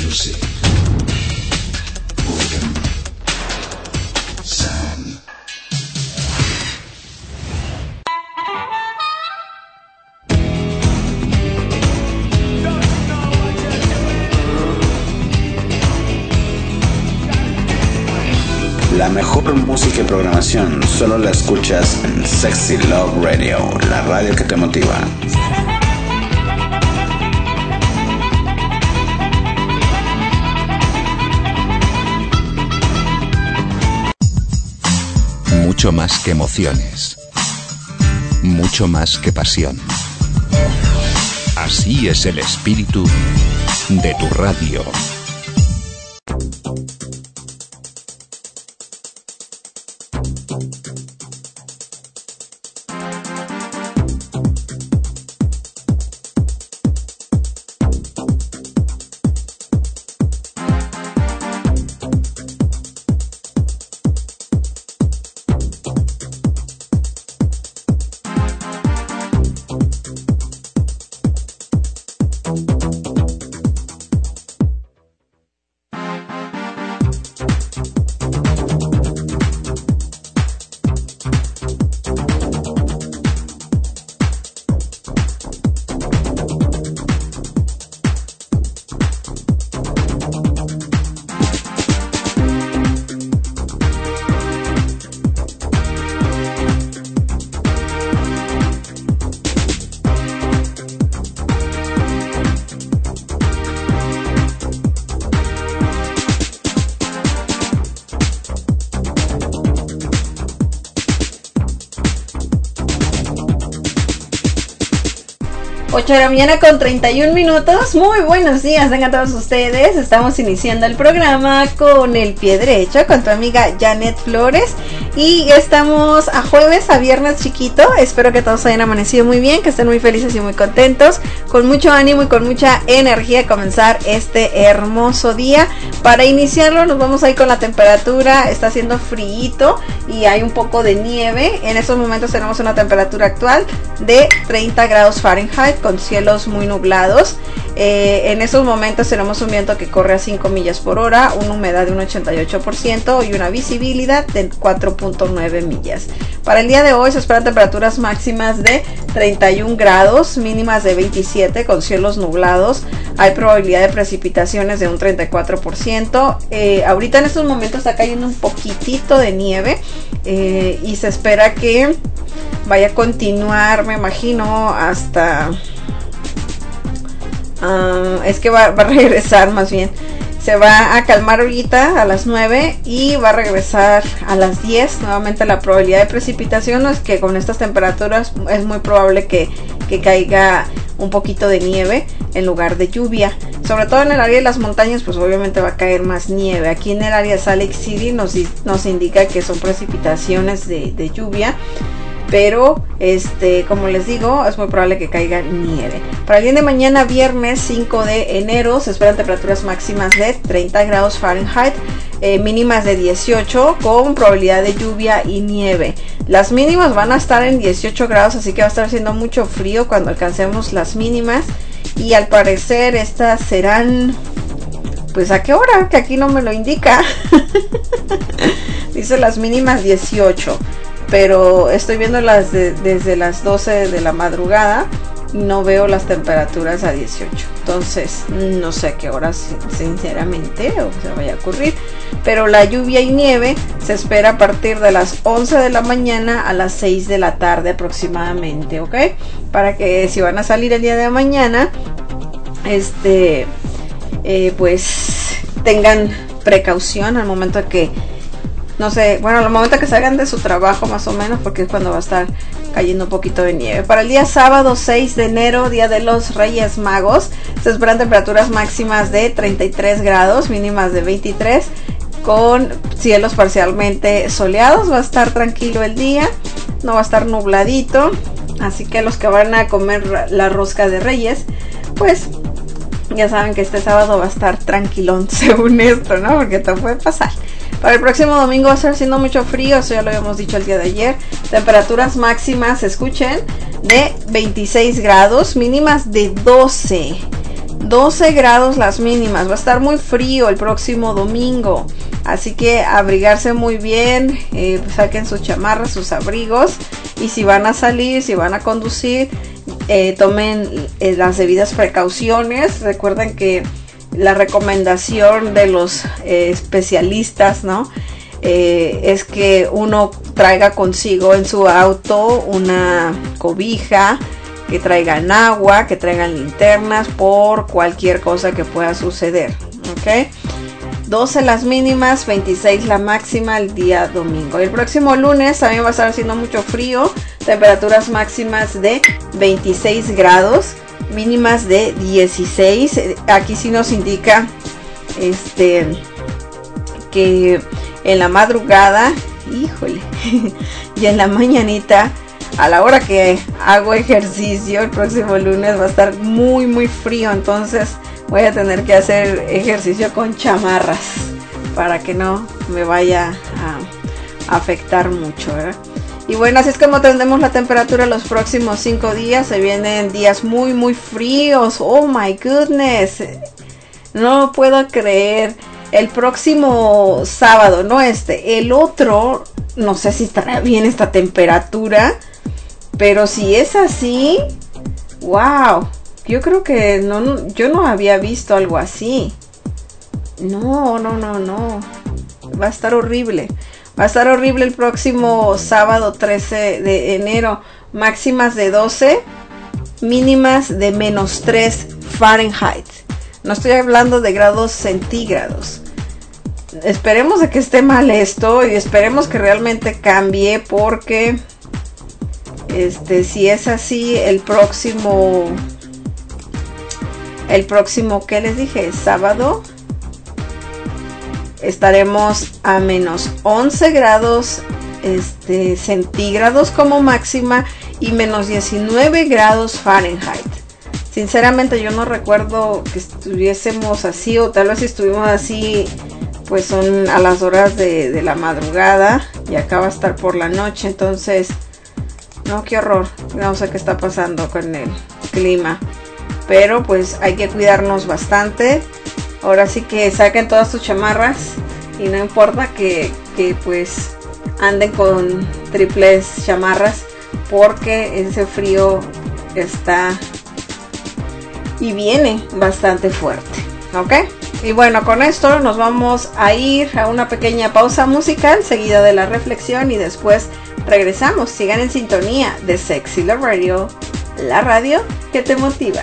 Music. Boredom. Sound. La mejor música y programación solo la escuchas en Sexy Love Radio, la radio que te motiva. Mucho más que emociones, mucho más que pasión. Así es el espíritu de tu radio. De la mañana con 31 minutos. Muy buenos días, tengan todos ustedes. Estamos iniciando el programa con el pie derecho, con tu amiga Janet Flores. Y estamos a jueves, a viernes chiquito. Espero que todos hayan amanecido muy bien, que estén muy felices y muy contentos, con mucho ánimo y con mucha energía a comenzar este hermoso día. Para iniciarlo nos vamos a ir con la temperatura. Está haciendo frío y hay un poco de nieve. En estos momentos tenemos una temperatura actual de 30 grados Fahrenheit con cielos muy nublados. En esos momentos tenemos un viento que corre a 5 millas por hora, una humedad de un 88% y una visibilidad de 4.9 millas. Para el día de hoy se esperan temperaturas máximas de 31 grados, mínimas de 27 con cielos nublados. Hay probabilidad de precipitaciones de un 34%. Ahorita en estos momentos está cayendo un poquitito de nieve y se espera que vaya a continuar, me imagino, hasta... es que va a regresar, más bien se va a calmar ahorita a las 9 y va a regresar a las 10. Nuevamente la probabilidad de precipitación es que con estas temperaturas es muy probable que caiga un poquito de nieve en lugar de lluvia, sobre todo en el área de las montañas. Pues obviamente va a caer más nieve. Aquí en el área de Salt Lake City nos indica que son precipitaciones de lluvia, pero como les digo, es muy probable que caiga nieve. Para el día de mañana, viernes 5 de enero, se esperan temperaturas máximas de 30 grados Fahrenheit, mínimas de 18 con probabilidad de lluvia y nieve. Las mínimas van a estar en 18 grados, así que va a estar haciendo mucho frío cuando alcancemos las mínimas. Y al parecer estas serán... pues ¿a qué hora? Que aquí no me lo indica. Dice las mínimas 18. Pero estoy viendo desde las 12 de la madrugada. No veo las temperaturas a 18. Entonces no sé a qué horas sinceramente o se vaya a ocurrir. Pero la lluvia y nieve se espera a partir de las 11 de la mañana a las 6 de la tarde aproximadamente, ¿ok? Para que si van a salir el día de mañana, pues tengan precaución al momento de que... no sé, bueno, al momento que salgan de su trabajo más o menos, porque es cuando va a estar cayendo un poquito de nieve. Para el día sábado 6 de enero, día de los Reyes Magos, se esperan temperaturas máximas de 33 grados, mínimas de 23, con cielos parcialmente soleados. Va a estar tranquilo el día, no va a estar nubladito, así que los que van a comer la rosca de Reyes, pues ya saben que este sábado va a estar tranquilón, según esto, ¿no? Porque todo puede pasar. Para el próximo domingo va a estar haciendo mucho frío, eso ya lo habíamos dicho el día de ayer. Temperaturas máximas, escuchen, de 26 grados, mínimas de 12. 12 grados las mínimas. Va a estar muy frío el próximo domingo. Así que abrigarse muy bien. Saquen sus chamarras, sus abrigos. Y si van a salir, si van a conducir, tomen las debidas precauciones. Recuerden que la recomendación de los especialistas, ¿no? Es que uno traiga consigo en su auto una cobija, que traigan agua, que traigan linternas por cualquier cosa que pueda suceder, ¿ok? 12 las mínimas, 26 la máxima el día domingo. El próximo lunes también va a estar haciendo mucho frío, temperaturas máximas de 26 grados, mínimas de 16. Aquí sí nos indica que en la madrugada, híjole, y en la mañanita, a la hora que hago ejercicio el próximo lunes va a estar muy muy frío, entonces voy a tener que hacer ejercicio con chamarras para que no me vaya a afectar mucho, ¿verdad? Y bueno, así es como tendremos la temperatura los próximos 5 días. Se vienen días muy muy fríos. Oh my goodness, no lo puedo creer. El próximo sábado, no el otro, no sé si estará bien esta temperatura, pero si es así, wow, yo creo que yo no había visto algo así. No, va a estar horrible. Va a estar horrible el próximo sábado 13 de enero. Máximas de 12, mínimas de -3 Fahrenheit. No estoy hablando de grados centígrados. Esperemos de que esté mal esto y esperemos que realmente cambie, porque si es así, el próximo, ¿qué les dije? Sábado estaremos a -11 grados centígrados como máxima y -19 grados Fahrenheit. Sinceramente yo no recuerdo que estuviésemos así, o tal vez si estuvimos así, pues son a las horas de la madrugada y acá va a estar por la noche. Entonces, no, qué horror. No sé qué está pasando con el clima, pero pues hay que cuidarnos bastante. Ahora sí que saquen todas sus chamarras y no importa que pues anden con triples chamarras, porque ese frío está y viene bastante fuerte, ¿ok? Y bueno, con esto nos vamos a ir a una pequeña pausa musical seguida de la reflexión y después regresamos. Sigan en sintonía de Sexy Love Radio, la radio que te motiva.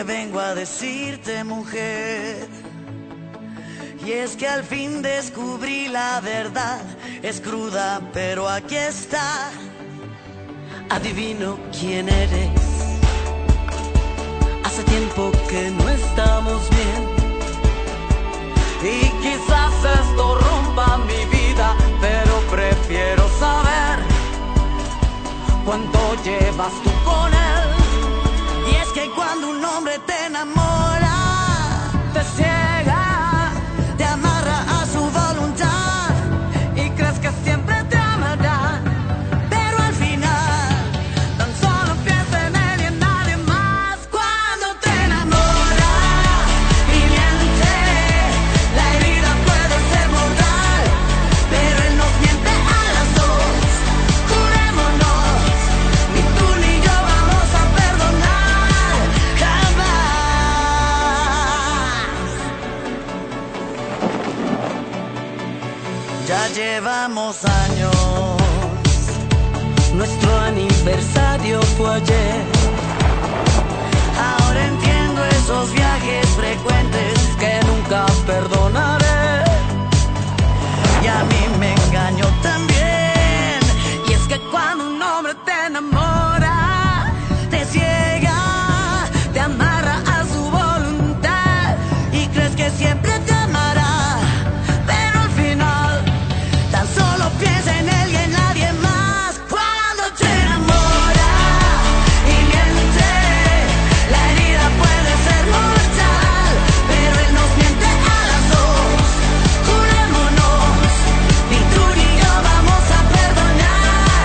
que vengo a decirte, mujer. Y es que al fin descubrí la verdad, es cruda, pero aquí está. Adivino quién eres. Hace tiempo que no estamos bien, y quizás esto rompa mi vida, pero prefiero saber cuánto llevas tú con él. Y es que cuando un hombre te enamora, te ciega, te amarra a su voluntad y crees que siempre te amará, pero al final tan solo piensa en él y en nadie más. Cuando te enamora y miente, la herida puede ser mortal, pero él nos miente a las dos. Jurémonos, ni tú ni yo vamos a perdonar jamás. Ya llevamos años, nuestro aniversario fue ayer. Ahora entiendo esos viajes frecuentes que nunca perdonaré. Y a mí me engañó también. Y es que cuando un hombre te enamora, te ciega, te amarra a su voluntad y crees que siempre te amará, pero al final tan solo piensa en él y en nadie más. Cuando te enamora y miente, la herida puede ser mortal, pero él nos miente a las dos. Jurémonos, ni tú ni yo vamos a perdonar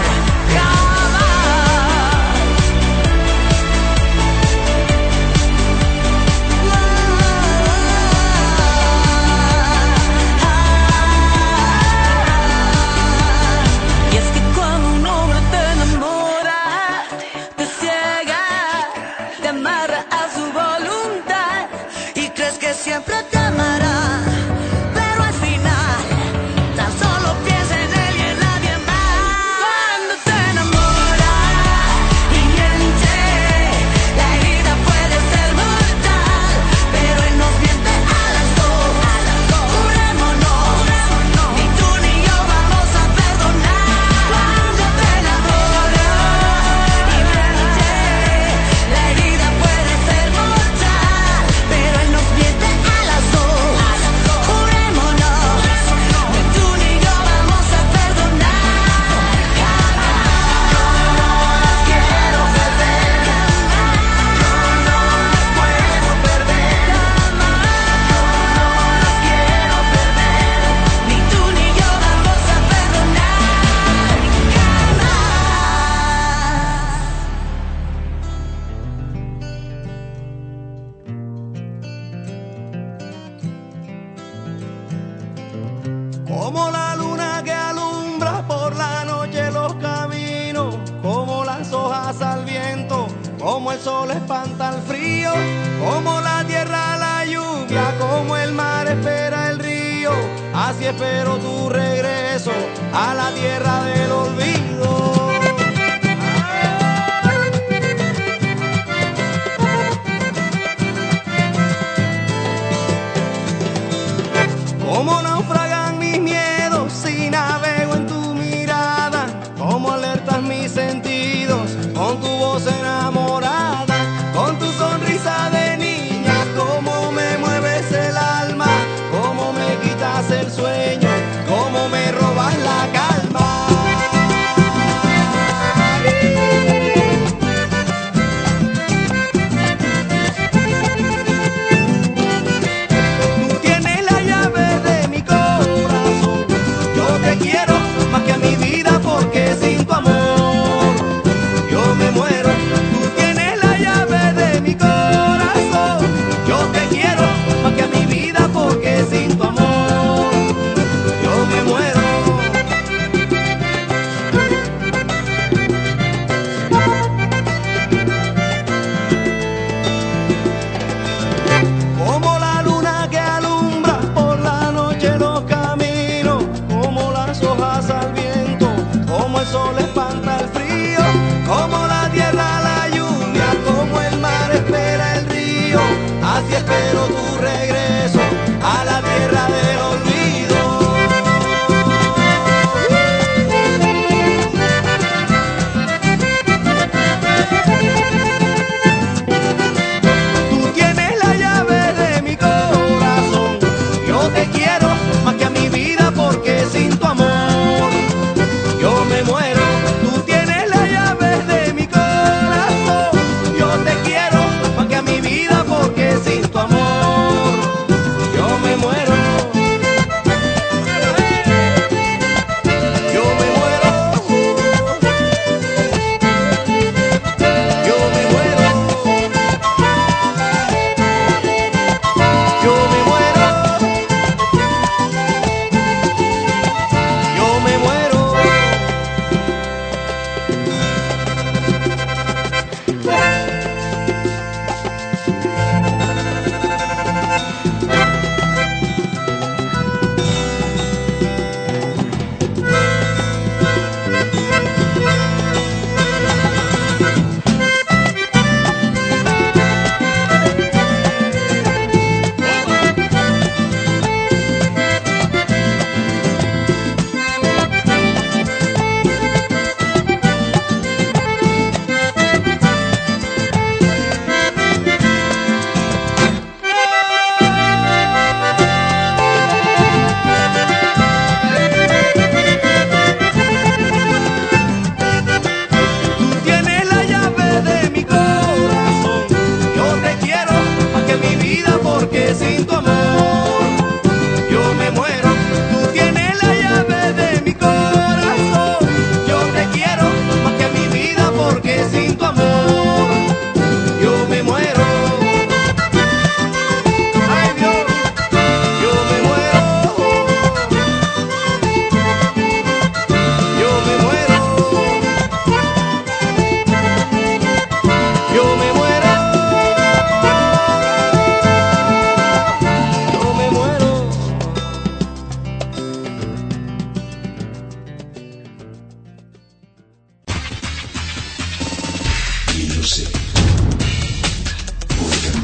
jamás. Y es que cuando un hombre te enamora, te ciega, te amarra a su voluntad y crees que siempre te amará, pero al final tan solo piensa en él y en nadie más. Cuando te enamora y miente, la herida puede ser mortal, pero él nos miente a las dos. Jurémonos, ni tú ni yo vamos a perdonar. Cuando te enamora y miente, la herida puede ser mortal, pero él nos miente a las dos. Jurémonos, ni tú ni yo vamos a perdonar jamás. Quiero perder, no las puedo perder jamás. Quiero perder, ni tú ni yo vamos a perdonar jamás. Como la luna que alumbra por la noche los caminos, como las hojas al viento, como el sol espanta el frío, como la tierra la lluvia, como el mar espera el río, así espero tu regreso a la tierra del olvido. Como naufragan mis miedos si navego en tu mirada, como alertas mis sentidos con tu voz enamorada, con tu sonrisa de niña, como me mueves el alma, como me quitas el sueño, como me robas la calma. Music. Rhythm.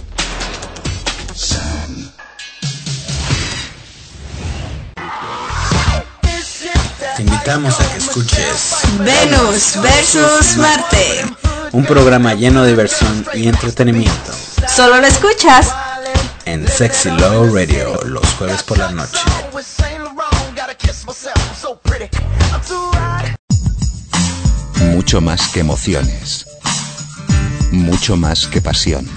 Sound. Te invitamos a que escuches Venus versus Marte. un programa lleno de diversión y entretenimiento Solo lo escuchas en Sexy Love Radio los jueves por la noche. Mucho más que emociones. Mucho más que pasión.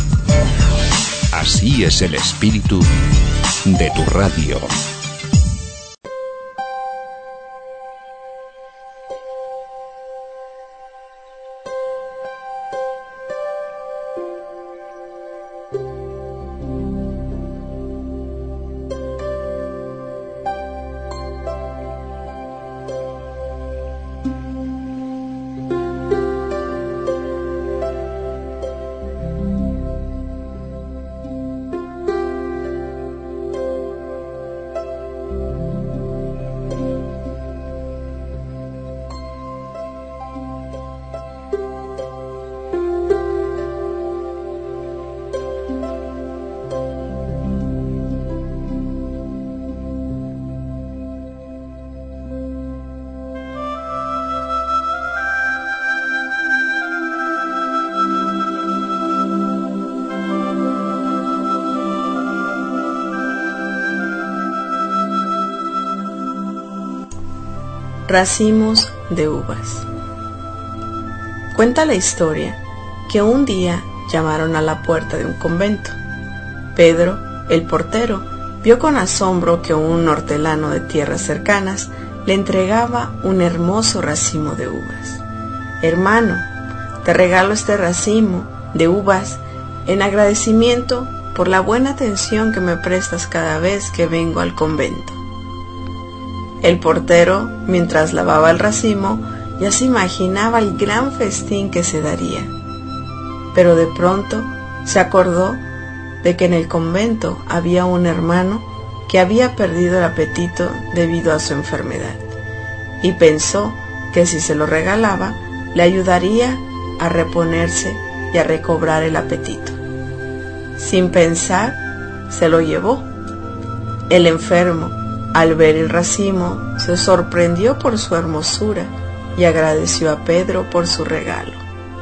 Así es el espíritu de tu radio. Racimos de uvas. Cuenta la historia que un día llamaron a la puerta de un convento. Pedro, el portero, vio con asombro que un hortelano de tierras cercanas le entregaba un hermoso racimo de uvas. Hermano, te regalo este racimo de uvas en agradecimiento por la buena atención que me prestas cada vez que vengo al convento. El portero, mientras lavaba el racimo, ya se imaginaba el gran festín que se daría. Pero de pronto se acordó de que en el convento había un hermano que había perdido el apetito debido a su enfermedad, y pensó que si se lo regalaba, le ayudaría a reponerse y a recobrar el apetito. Sin pensar, se lo llevó. El enfermo, al ver el racimo, se sorprendió por su hermosura y agradeció a Pedro por su regalo.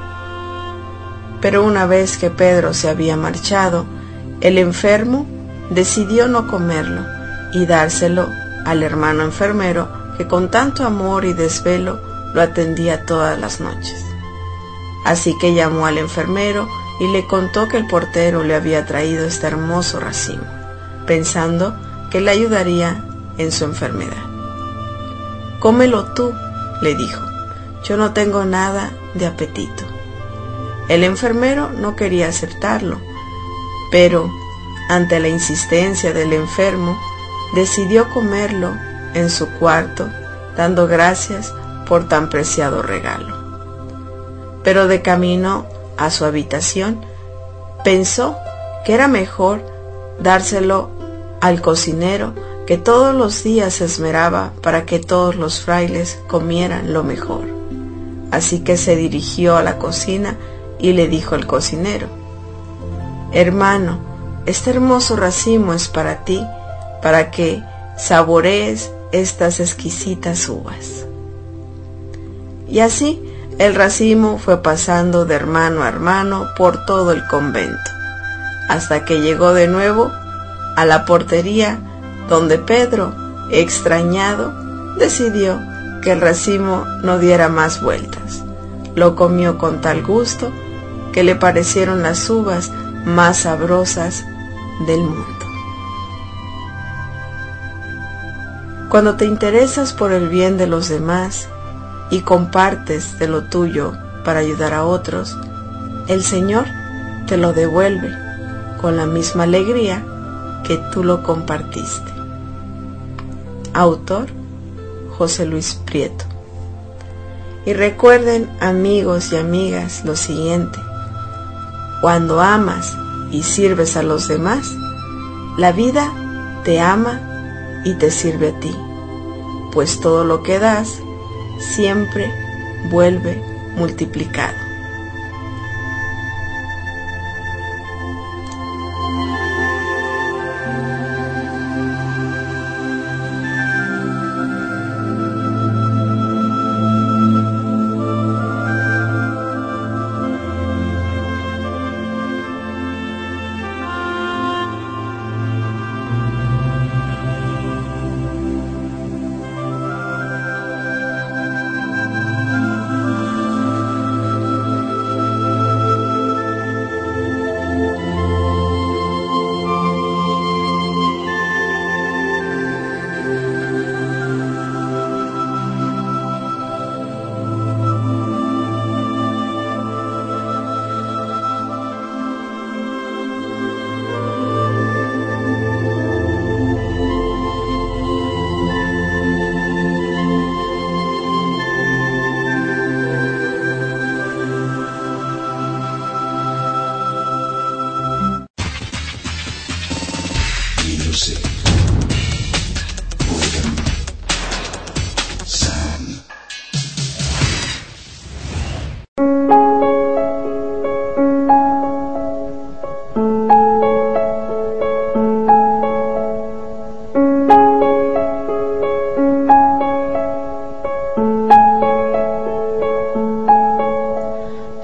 Pero una vez que Pedro se había marchado, el enfermo decidió no comerlo y dárselo al hermano enfermero que con tanto amor y desvelo lo atendía todas las noches. Así que llamó al enfermero y le contó que el portero le había traído este hermoso racimo, pensando que le ayudaría en su enfermedad. Cómelo tú, le dijo, yo no tengo nada de apetito. El enfermero no quería aceptarlo, pero ante la insistencia del enfermo, decidió comerlo en su cuarto, dando gracias por tan preciado regalo. Pero de camino a su habitación, pensó que era mejor dárselo al cocinero que todos los días se esmeraba para que todos los frailes comieran lo mejor. Así que se dirigió a la cocina y le dijo al cocinero: hermano, este hermoso racimo es para ti, para que saborees estas exquisitas uvas. Y así el racimo fue pasando de hermano a hermano por todo el convento, hasta que llegó de nuevo a la portería, donde Pedro, extrañado, decidió que el racimo no diera más vueltas. Lo comió con tal gusto que le parecieron las uvas más sabrosas del mundo. Cuando te interesas por el bien de los demás y compartes de lo tuyo para ayudar a otros, el Señor te lo devuelve con la misma alegría que tú lo compartiste. Autor: José Luis Prieto. Y recuerden, amigos y amigas, lo siguiente: cuando amas y sirves a los demás, la vida te ama y te sirve a ti, pues todo lo que das siempre vuelve multiplicado.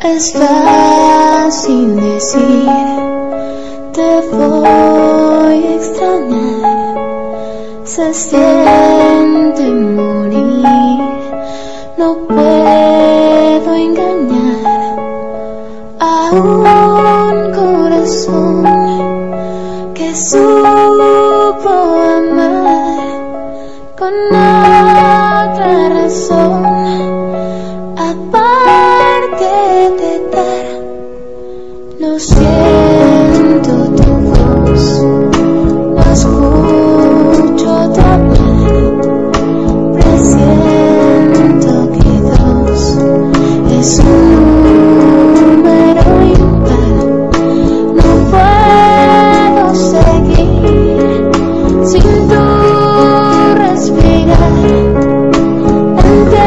Es fácil decir, te voy a extrañar. Se siente morir, no puedo engañar a un corazón que supo amar con otra razón, aparte de dar. No siento tu voz, no escucho tu hablar, presiento que dos es un número impar. No puedo seguir sin tu respirar. Entiendo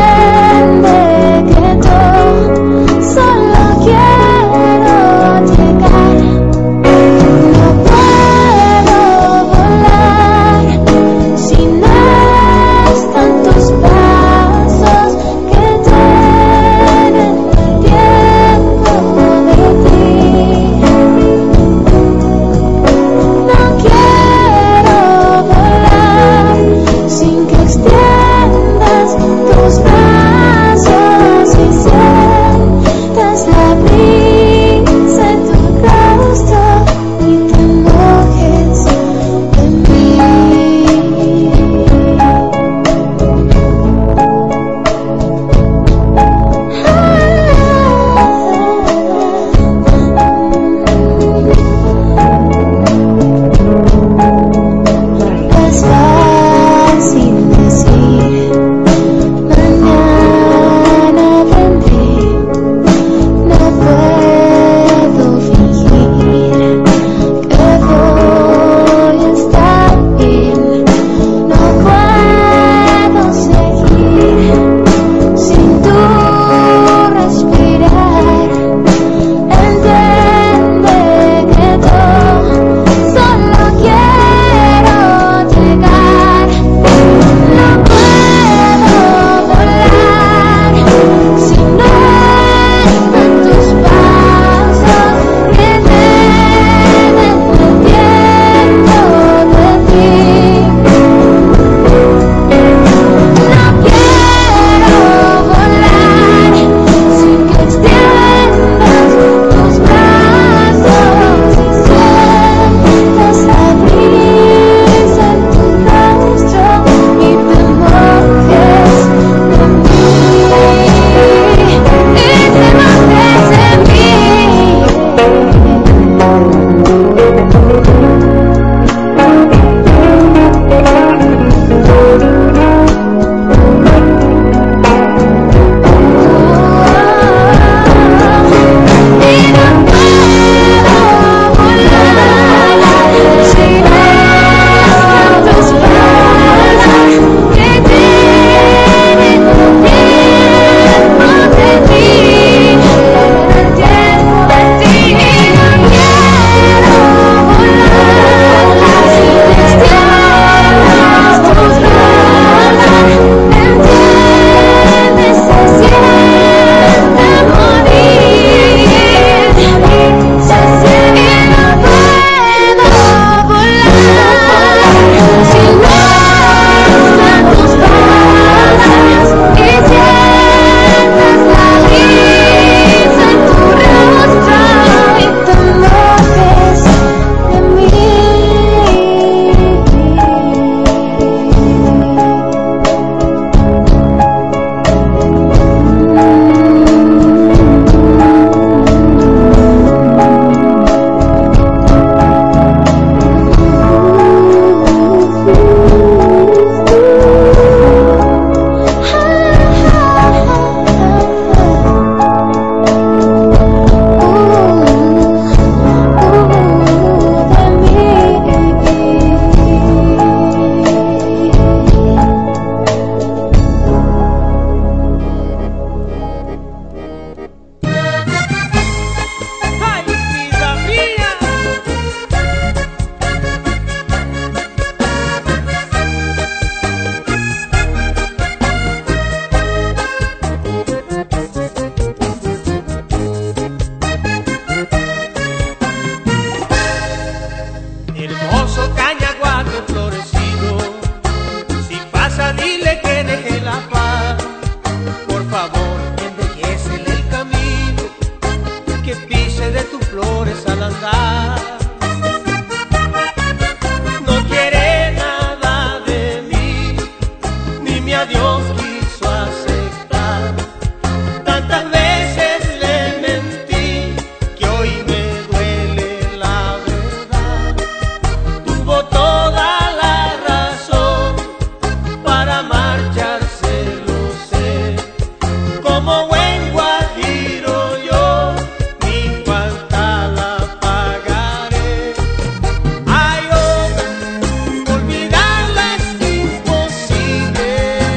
mi adiós quiso aceptar. Tantas veces le mentí que hoy me duele la verdad. Tuvo toda la razón para marcharse, lo sé. Como buen guajiro yo mi falta la pagaré. Ay, hombre, olvidarla es imposible.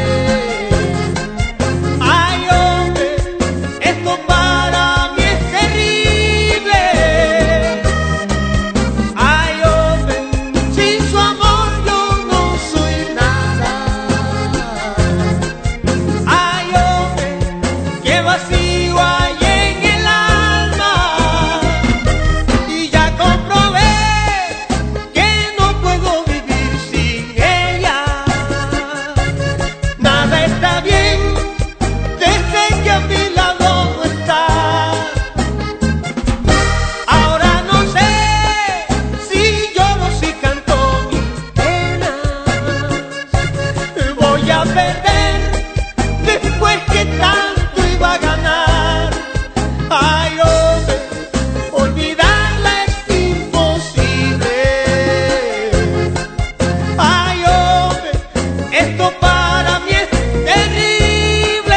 Ay, hombre, esto para mí es terrible. Ay, hombre, sin su amor yo no soy nada. Ay, hombre, qué vacío hay en el alma. Y ya comprobé que no puedo vivir sin ella. Nada está bien desde que a mi lado no está. Ahora no sé si lloro, si canto mis penas. Voy a perder después que tanto iba a ganar. Ay, hombre, olvidarla es imposible. Ay, hombre, esto para mí es terrible.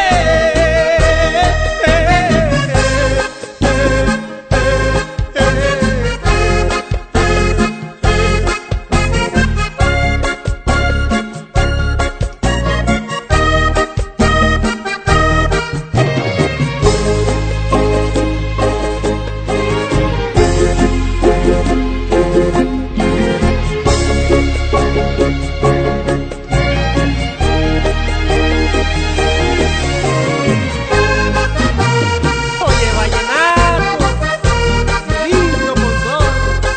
Oye, vallenato, lindo por todo.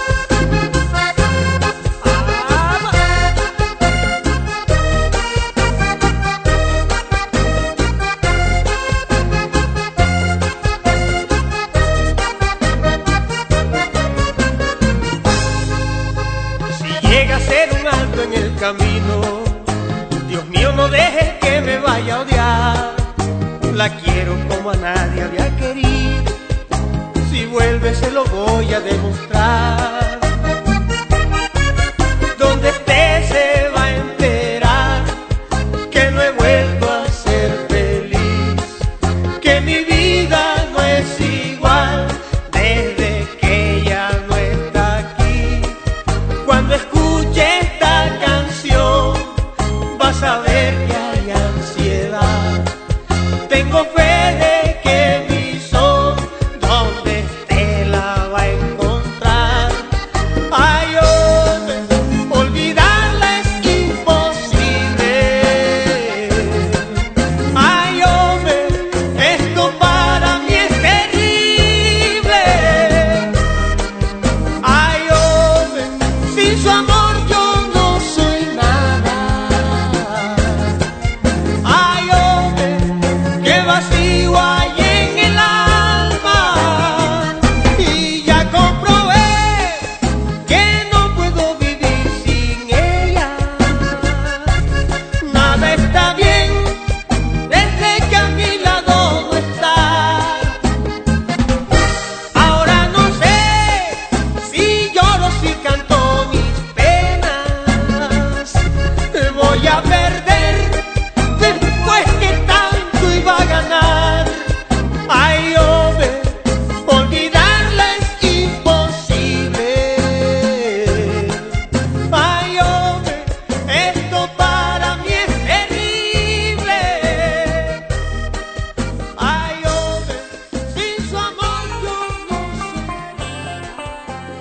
Si llega a ser un alto en el camino, Dios mío, no dejes que me vaya a odiar. La quiero como a nadie había querido. Si vuelve se lo voy a demostrar. Donde esté se va a enterar que no he vuelto a ser feliz, que mi vida no es igual desde que ella no está aquí. Cuando escuche esta canción vas a ver que hay ansiedad. Tengo fe de que mi son donde esté la va a encontrar. Ay, hombre, olvidarla es imposible. Ay, hombre, esto para mí es terrible. Ay, hombre, sin su amor yo no soy nada. Ay, hombre, qué vacío hay en el alma. Y ya comprobé que no puedo vivir sin ella. Nada está bien desde que a mi lado no está. Ahora no sé si lloro, si canto mis penas. Voy a perder después que tanto iba a ganar. Ay, hombre, olvidarla es imposible. Ay, hombre, esto para mí es terrible. Ay, hombre, sin su amor yo no soy.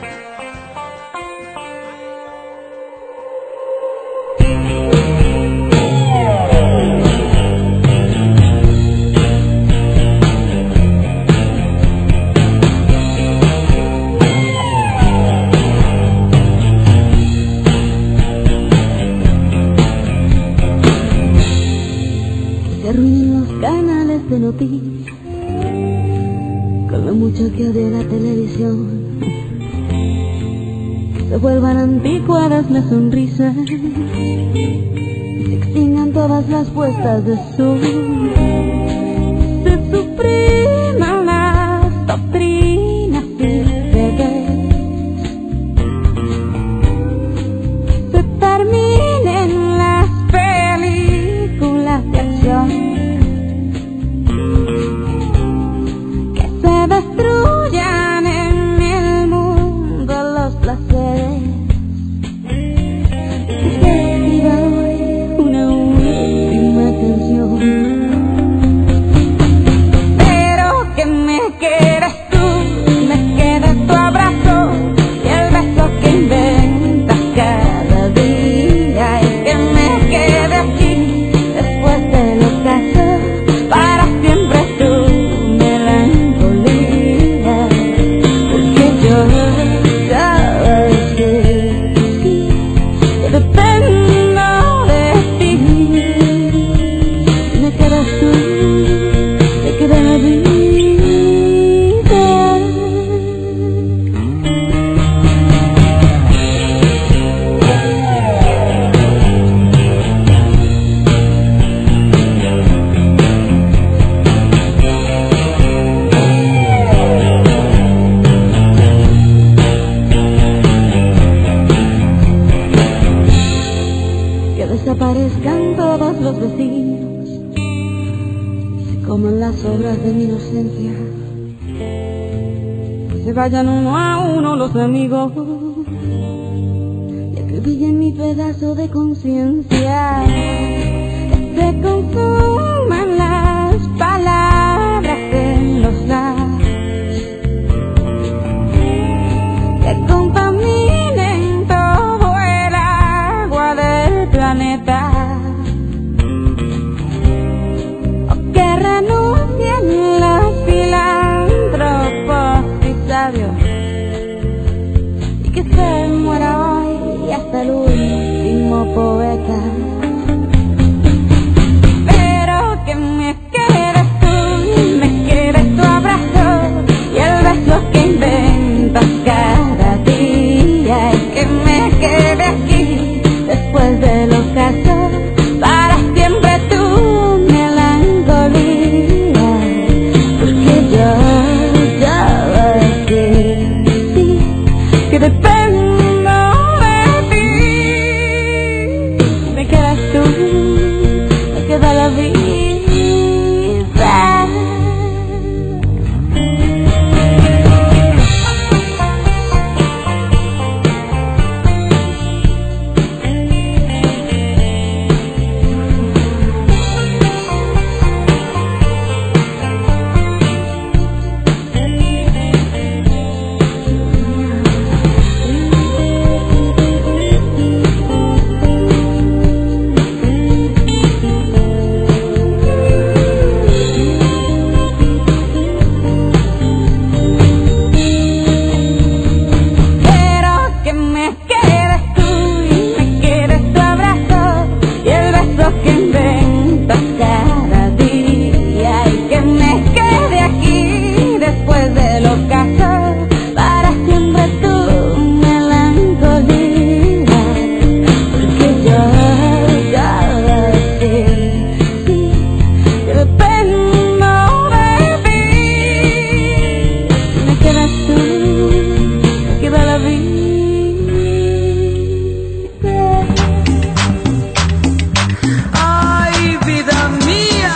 Se arruinan los canales de noticias con lo mucho que odia la televisión. Se vuelvan anticuadas las sonrisas, se extingan todas las puestas de sol. Se supriman las doctrinas y deberes. Se terminen las películas de acción. Que se destruyan en el mundo los placeres. Que se escriba hoy una última canción. Pero que me quedes tú, me quede tu abrazo y el beso que inventas cada día. Y que me quede aquí después del ocaso, para siempre tu melancolía. Porque yo sabes que sí, que dependo de ti. Si me quedas tú, me queda la vida. Que desaparezcan todos los vecinos, se coman las obras de mi inocencia, que se vayan uno a uno los amigos y acribillen mi pedazo de conciencia. Que se consuman las palabras en los labios, que contaminen todo el agua del planeta, o que renuncien los filántropos y sabios, y que se muera hoy hasta el último poeta. Pero que me quedes tú, me quedes tu abrazo y el beso que inventas cada día. Y que me quede aquí después del ocaso, para siempre tu melancolía. Porque yo sabes que sí, que dependo de ti. Me quedas tú, me queda la vida. Pero que me quedes tú y me quedes tu abrazo y el beso que inventas cada día. Y que me quede aquí después del ocaso, para siempre tu melancolía. Porque yo sabes que sí, que dependo de ti. Si me quedas tú, me queda la vida. Ay, vida mía.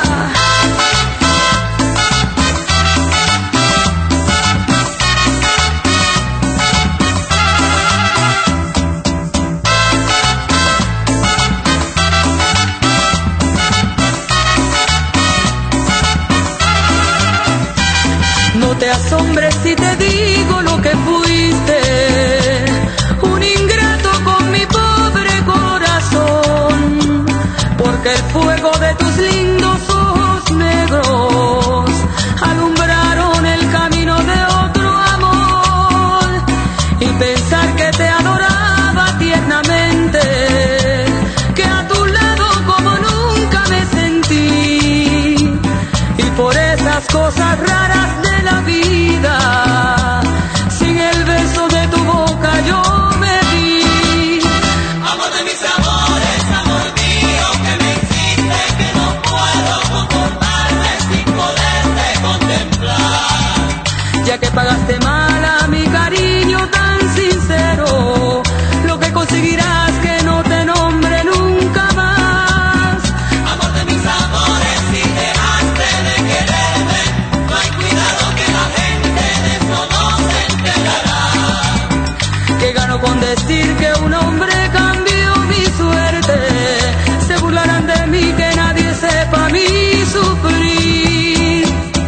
No te asombres si te digo lo que fuiste, un ingrato con mi pobre corazón, porque el fuego de tus lindos ojos negros alumbraron el camino de otro amor, y pensar que te adoraba tiernamente, que a tu lado como nunca me sentí, y por esas cosas raras de la vida, sin el beso de tu boca yo me vi. Amor de mis amores, amor mío, que me hiciste pagaste mal a mi cariño tan sincero. Lo que conseguirás que no te nombre nunca más. Amor de mis amores, si dejaste de quererme, no hay cuidado que la gente de eso no se enterará. Que gano con decir que un hombre cambió mi suerte. Se burlarán de mí, que nadie sepa mi sufrir.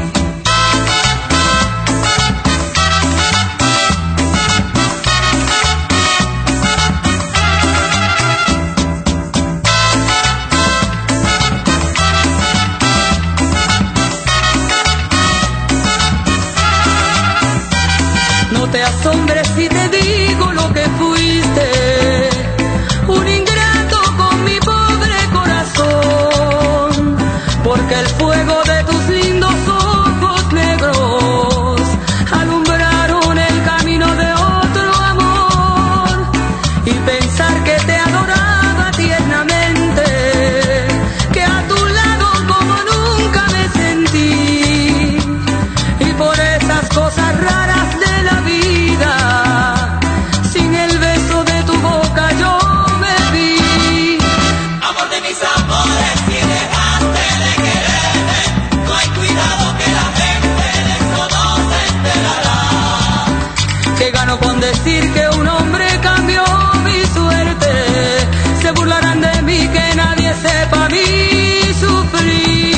No te asombres si te digo lo que fuiste, un ingrato con mi pobre corazón, porque el fuego de tus lindos ojos negros alumbraron el camino de otro amor, y pensar que te adoraba tiernamente, que a tu lado como nunca me sentí, y por esas cosas raras de la vida, sin el beso de tu boca yo me vi. Amor de mis amores, si dejaste de quererme, no hay cuidado que la gente de eso no se enterará. Que gano con decir que un hombre cambió mi suerte. Se burlarán de mí, que nadie sepa mi sufrir.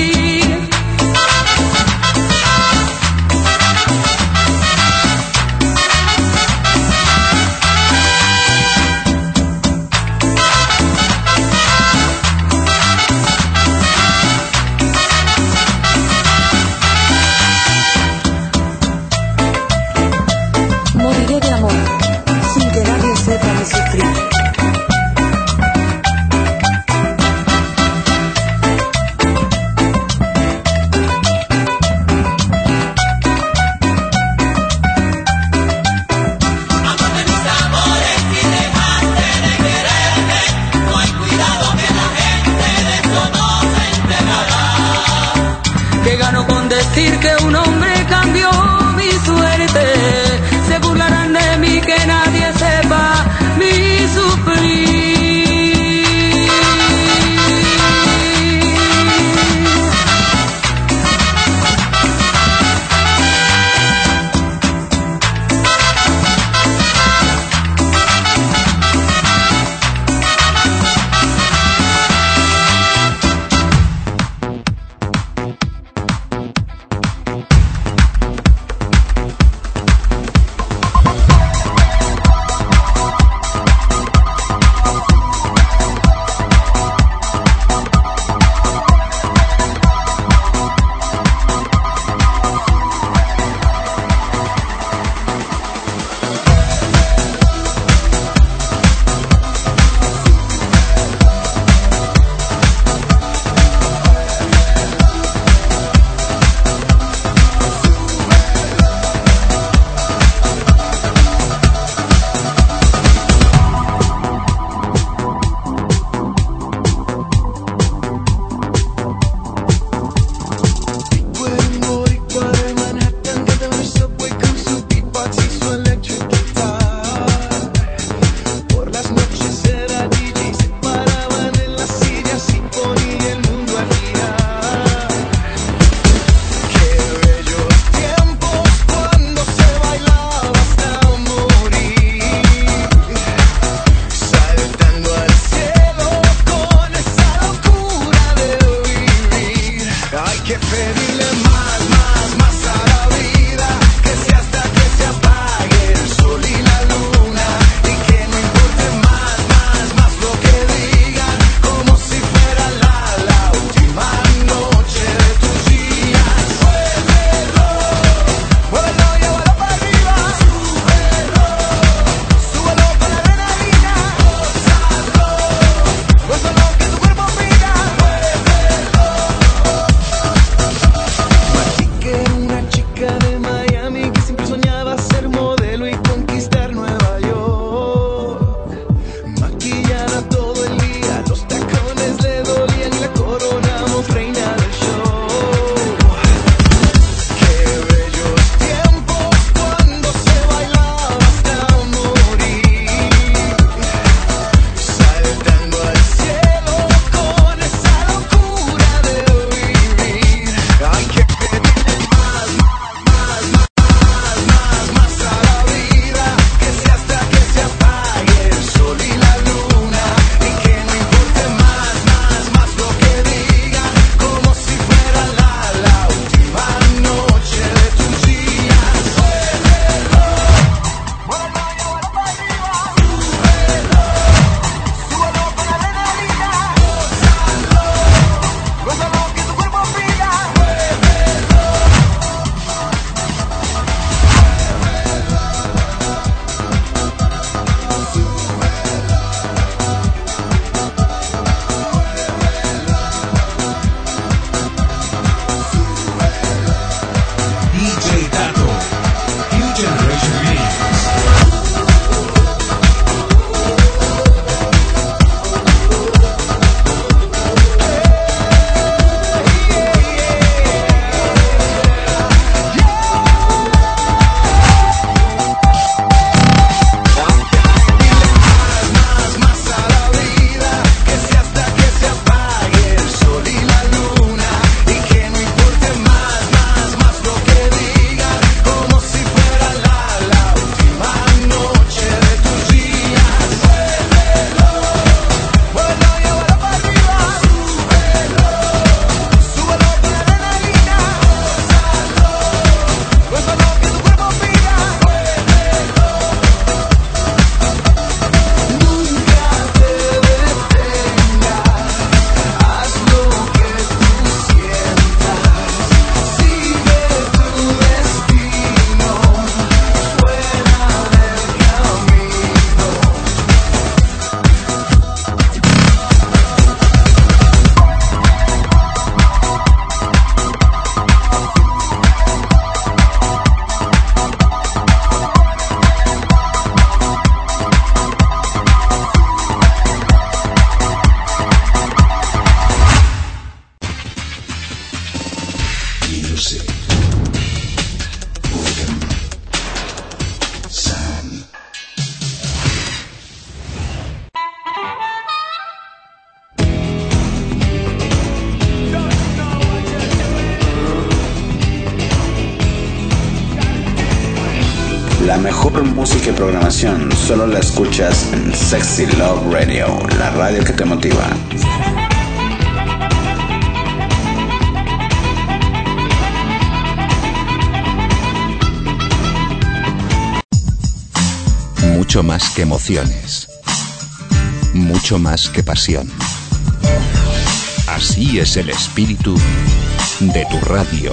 Moriré de amor, sin que nadie sepa mi sufrir. Amor de mis amores, si dejaste de quererme, no hay cuidado que la gente de eso no se enterará. Que gano con decir que un hombre cambió mi suerte. Se burlarán de mí, que nadie sepa mi sufrir. Music. Rhythm. Sound. La mejor música y programación solo la escuchas en Sexy Love Radio, la radio que te motiva. Mucho más que emociones. Mucho más que pasión. Así es el espíritu de tu radio.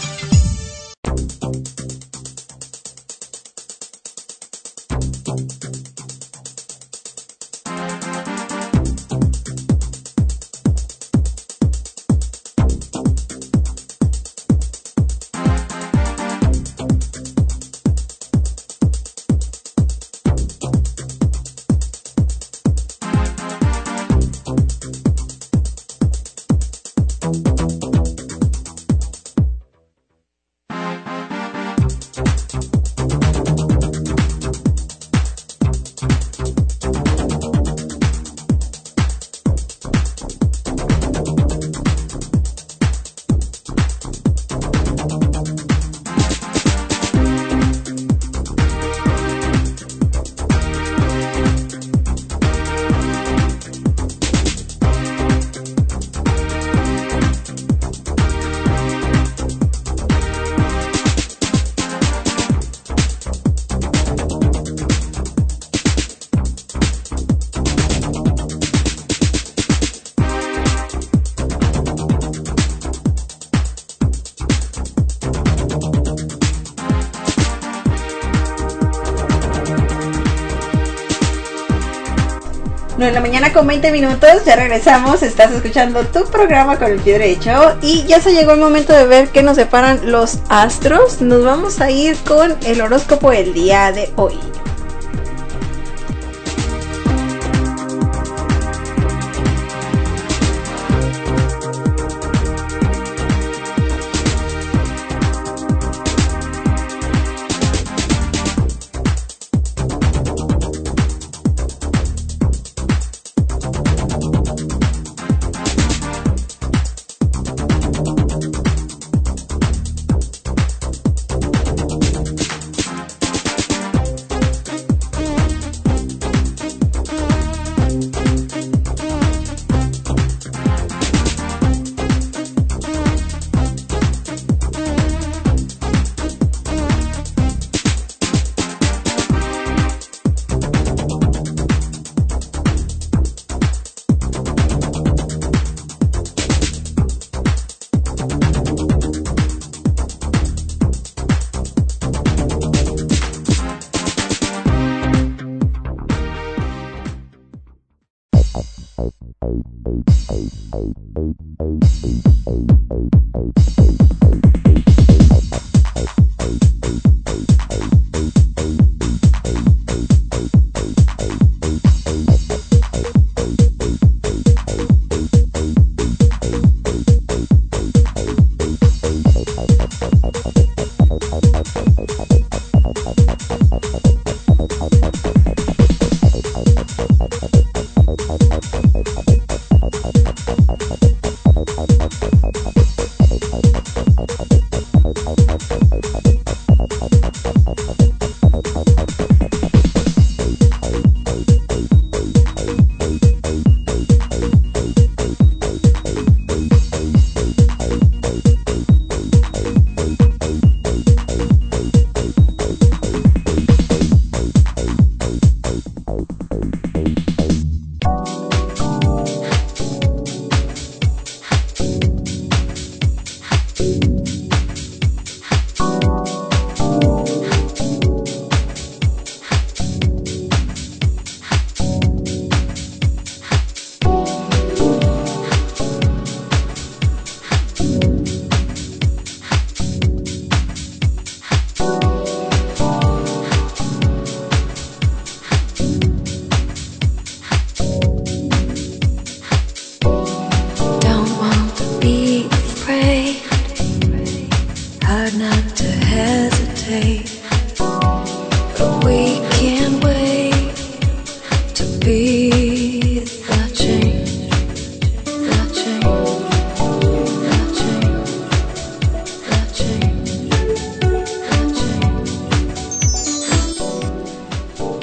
De la mañana con 20 minutos, ya regresamos, estás escuchando tu programa con el pie derecho y ya se llegó el momento de ver qué nos separan los astros. Nos vamos a ir con el horóscopo del día de hoy.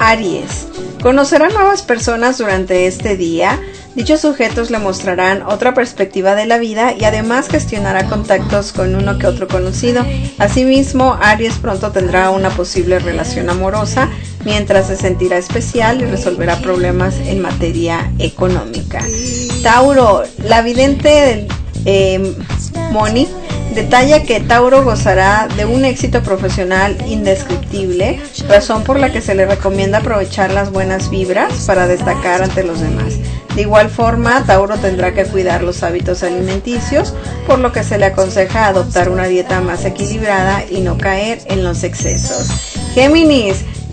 Aries. Conocerá nuevas personas durante este día. Dichos sujetos le mostrarán otra perspectiva de la vida y además gestionará contactos con uno que otro conocido. Asimismo, Aries pronto tendrá una posible relación amorosa, mientras se sentirá especial y resolverá problemas en materia económica. Tauro, la vidente Moni detalla que Tauro gozará de un éxito profesional indescriptible, razón por la que se le recomienda aprovechar las buenas vibras para destacar ante los demás. De igual forma, Tauro tendrá que cuidar los hábitos alimenticios, por lo que se le aconseja adoptar una dieta más equilibrada y no caer en los excesos. Géminis.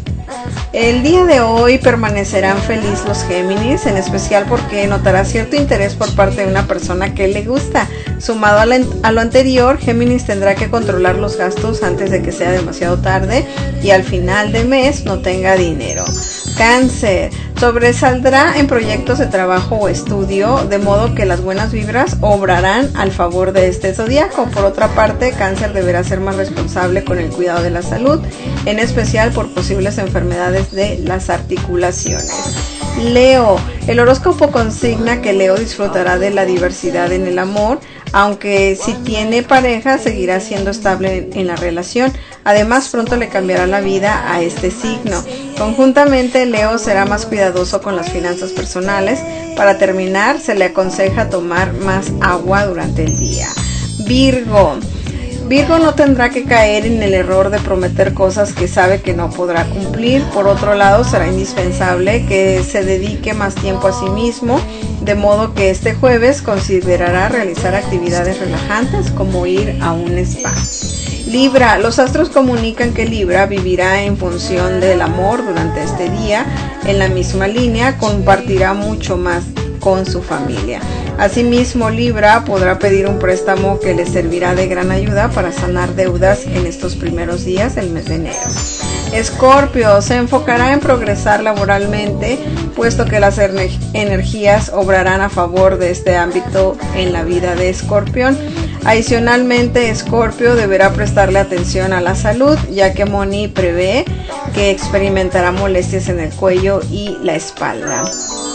El día de hoy permanecerán felices los Géminis, en especial porque notará cierto interés por parte de una persona que le gusta. Sumado a lo anterior, Géminis tendrá que controlar los gastos antes de que sea demasiado tarde y al final de mes no tenga dinero. Cáncer. Sobresaldrá en proyectos de trabajo o estudio, de modo que las buenas vibras obrarán al favor de este zodiaco. Por otra parte, Cáncer deberá ser más responsable con el cuidado de la salud, en especial por posibles enfermedades de las articulaciones. Leo. El horóscopo consigna que Leo disfrutará de la diversidad en el amor, aunque si tiene pareja seguirá siendo estable en la relación. Además, pronto le cambiará la vida a este signo. Conjuntamente, Leo será más cuidadoso con las finanzas personales. Para terminar, se le aconseja tomar más agua durante el día. Virgo. Virgo no tendrá que caer en el error de prometer cosas que sabe que no podrá cumplir. Por otro lado, será indispensable que se dedique más tiempo a sí mismo, de modo que este jueves considerará realizar actividades relajantes como ir a un spa. Libra. Los astros comunican que Libra vivirá en función del amor durante este día. En la misma línea, compartirá mucho más con su familia. Asimismo, Libra podrá pedir un préstamo que le servirá de gran ayuda para sanar deudas en estos primeros días del mes de enero. Escorpio. Se enfocará en progresar laboralmente, puesto que las energías obrarán a favor de este ámbito en la vida de Escorpión. Adicionalmente, Escorpio deberá prestarle atención a la salud, ya que Moni prevé que experimentará molestias en el cuello y la espalda.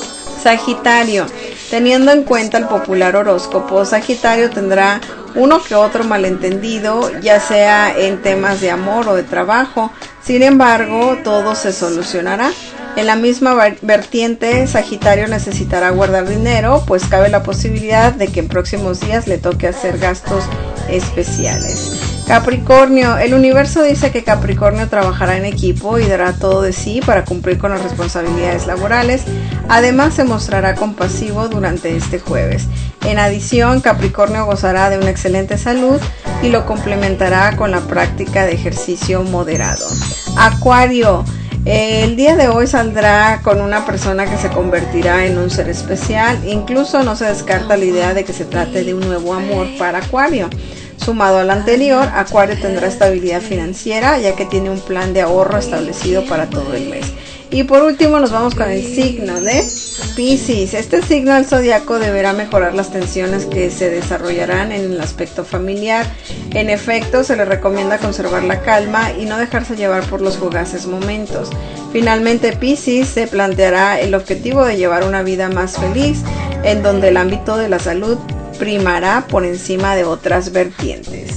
Sagitario. Teniendo en cuenta el popular horóscopo, Sagitario tendrá uno que otro malentendido, ya sea en temas de amor o de trabajo. Sin embargo, todo se solucionará. En la misma vertiente, Sagitario necesitará guardar dinero, pues cabe la posibilidad de que en próximos días le toque hacer gastos especiales. Capricornio. El universo dice que Capricornio trabajará en equipo y dará todo de sí para cumplir con las responsabilidades laborales. Además, se mostrará compasivo durante este jueves. En adición, Capricornio gozará de una excelente salud y lo complementará con la práctica de ejercicio moderado. Acuario. El día de hoy saldrá con una persona que se convertirá en un ser especial. Incluso no se descarta la idea de que se trate de un nuevo amor para Acuario. Sumado al anterior, Acuario tendrá estabilidad financiera, ya que tiene un plan de ahorro establecido para todo el mes. Y por último nos vamos con el signo de Piscis. Este signo del zodiaco deberá mejorar las tensiones que se desarrollarán en el aspecto familiar. En efecto, se le recomienda conservar la calma y no dejarse llevar por los fugaces momentos. Finalmente, Piscis se planteará el objetivo de llevar una vida más feliz, en donde el ámbito de la salud primará por encima de otras vertientes.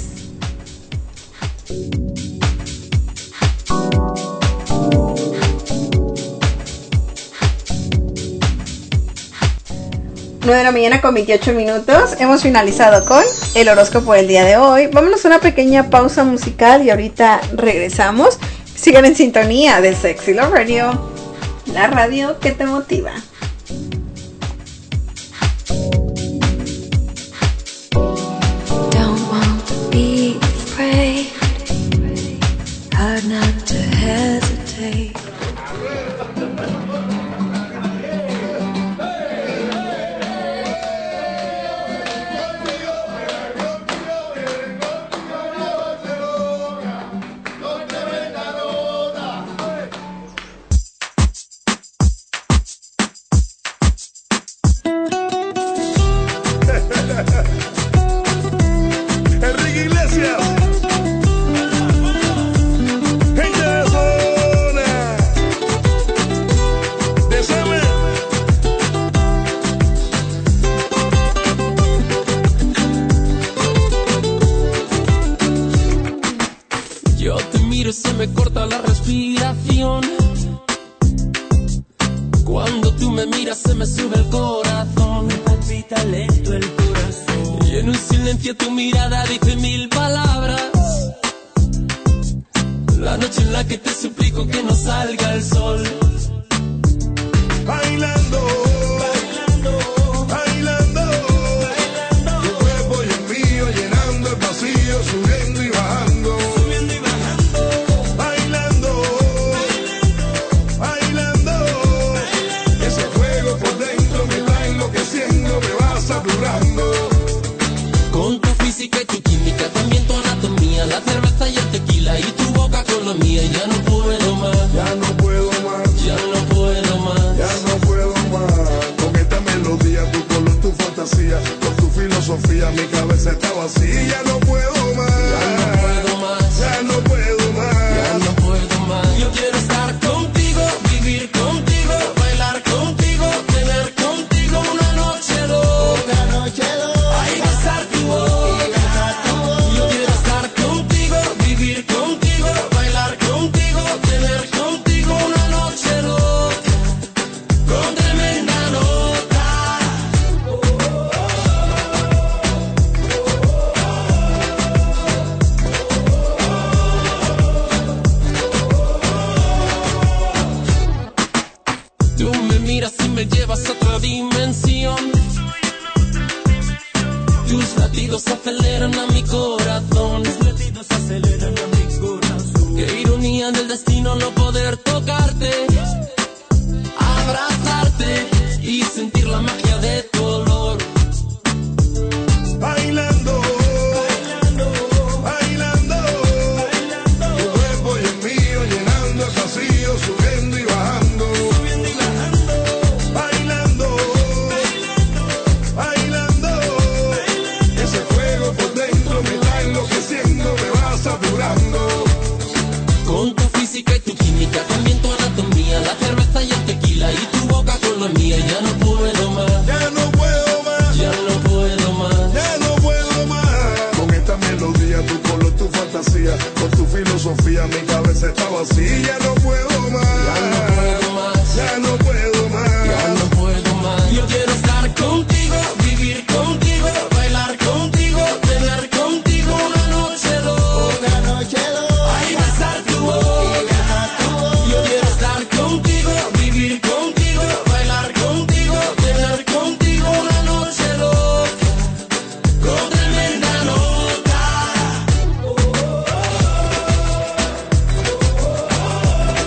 Nueve de la mañana con 28 minutos. Hemos finalizado con el horóscopo del día de hoy. Vámonos a una pequeña pausa musical y ahorita regresamos. Sigan en sintonía de Sexy Love Radio, la radio que te motiva. Don't want to be afraid. Hard not to hesitate. miro se me corta la respiración. Cuando tú me miras se me sube el corazón. Me palpita lento el corazón. Y en un silencio tu mirada dice mil palabras. La noche en la que te suplico que no salga el sol. Bailando, bailando, bailando, bailando. Tu cuerpo y el mío llenando el vacío, subiendo y bajando. Subiendo y bajando. Bailando, bailando, bailando. Ese fuego por dentro me va enloqueciendo, me va saturando. Con tu física y tu química, también tu anatomía, la cerveza y el tequila y tu boca con la mía. Ya no puedo más, ya no puedo más, ya no puedo más, ya no puedo más. Con esta melodía, tu color, tu fantasía, con tu filosofía, mi cabeza está vacía. Ya no puedo más, ya no puedo más, ya no puedo más, ya no puedo más. Yo quiero estar contigo, vivir contigo, bailar contigo, tener contigo una noche loca, ay, besar tu boca. Yo quiero estar contigo, vivir contigo, bailar contigo, tener contigo una noche loca, con tremenda nota. Tú me miras y me llevas a otra dimensión. Tus latidos aceleran a mi corazón. Tus latidos aceleran a mi corazón. Qué ironía del destino no poder tocarte, abrazarte y sentir la magia de tu olor. bailando, bailando, bailando, bailando. Tu cuerpo y el mío llenando el vacío, subiendo y bajando, subiendo y bajando. Bailando, bailando, bailando. Ese fuego por dentro me está enloqueciendo, me va saturando. Con tu física y tu química, también tu anatomía, la cerveza y el tequila y tu boca con la mía. Ya no puedo más, Ya no puedo más, ya no puedo más. ya no puedo más. Con esta melodía, tu color, tu fantasía, con tu filosofía, mi cabeza está vacía. Ya no puedo más, Ya no puedo más, ya no puedo más. ya no puedo más. Yo quiero estar contigo, vivir contigo, bailar contigo, tener contigo una noche loca, ay, besar tu boca. Yo quiero estar contigo, vivir contigo, bailar contigo, tener contigo una noche loca, con tremenda nota.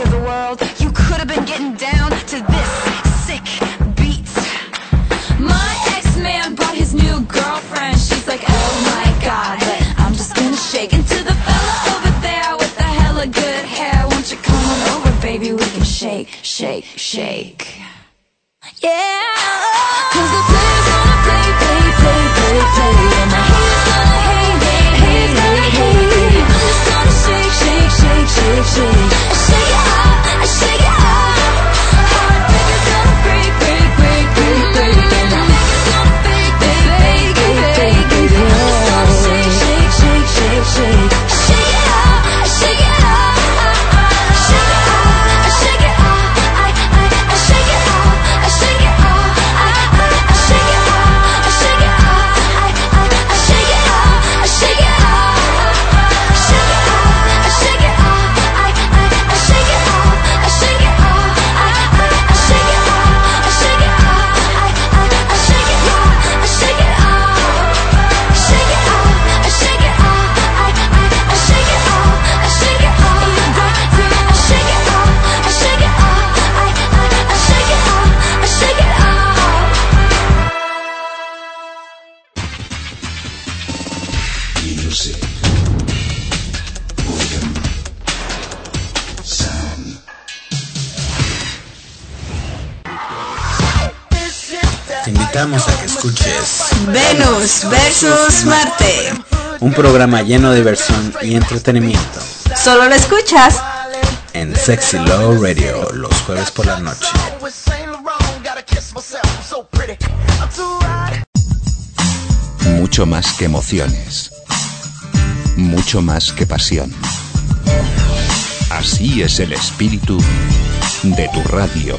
to the world. You could have been getting down to this sick beat. My ex-man brought his new girlfriend. She's like, oh my god, but I'm just gonna shake. And to the fella over there with the hella good hair, won't you come on over, baby, we can shake, shake, shake. Yeah, 'cause the players gonna play, play, play, play, play, and the haters gonna hate, hate, hate, hate, hate. I'm just gonna shake, shake, shake, shake, shake. I shake it up, I shake it up. Heartbreakers gonna break, break, break, break, break, and the haters gonna fake, fake, fake, fake, fake, fake. I'm just gonna shake, shake, shake, shake, shake. I shake it up, I shake it up. I shake it up, I shake it up. I shake it up, I shake it up. I shake it up, I shake it up. I shake it up, I shake it up. Shake it up, I shake it up. I shake it up, I shake it up. I shake it up, I shake it up. I shake it up, I shake it up. Shake it up, I shake it up. I shake it up, I shake it up. You got to, I shake it up, I shake it up. I shake it up, I shake it up. Music, rhythm, sound. Te invitamos a que escuches Venus versus Marte. un programa lleno de diversión y entretenimiento Solo lo escuchas en Sexy Love Radio los jueves por la noche. Mucho más que emociones. Mucho más que pasión. Así es el espíritu de tu radio.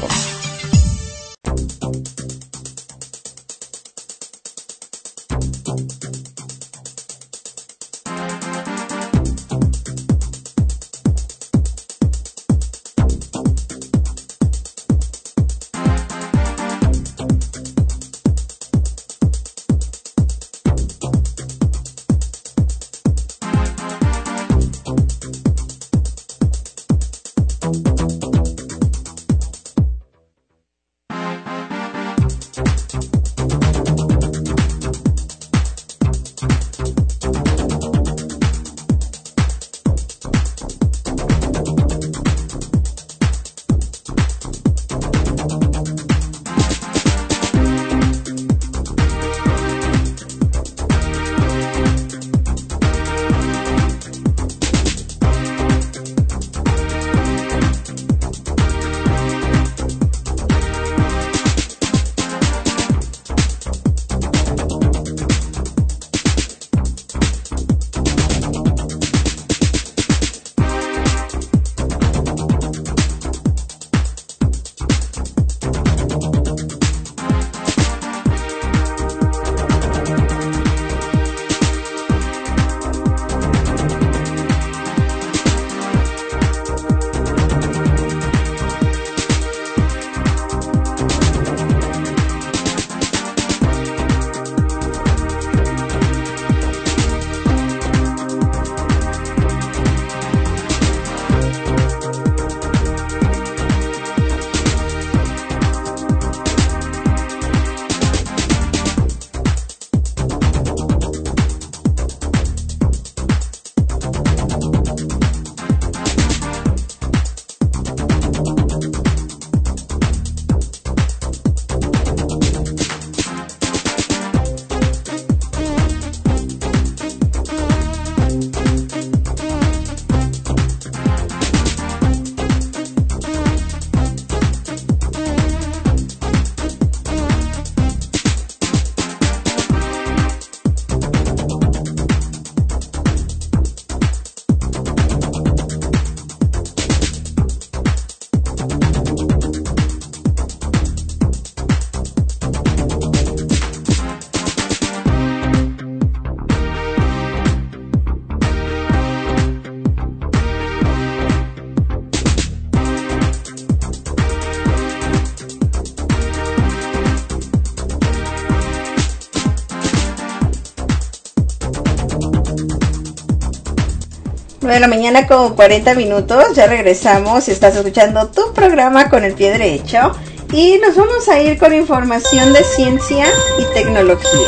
9 de la mañana con 40 minutos, ya regresamos y estás escuchando tu programa con el pie derecho y nos vamos a ir con información de ciencia y tecnología.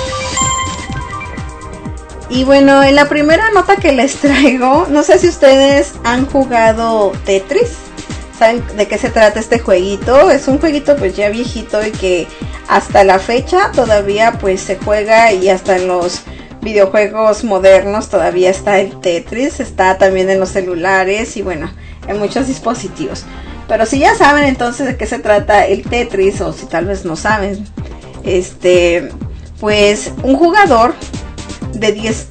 Y bueno, en la primera nota que les traigo, no sé si ustedes han jugado Tetris, ¿saben de qué se trata este jueguito? Es un jueguito pues ya viejito y que hasta la fecha todavía pues se juega y hasta en los videojuegos modernos todavía está el Tetris, está también en los celulares y bueno, en muchos dispositivos. Pero si ya saben entonces de qué se trata el Tetris o si tal vez no saben, pues un jugador de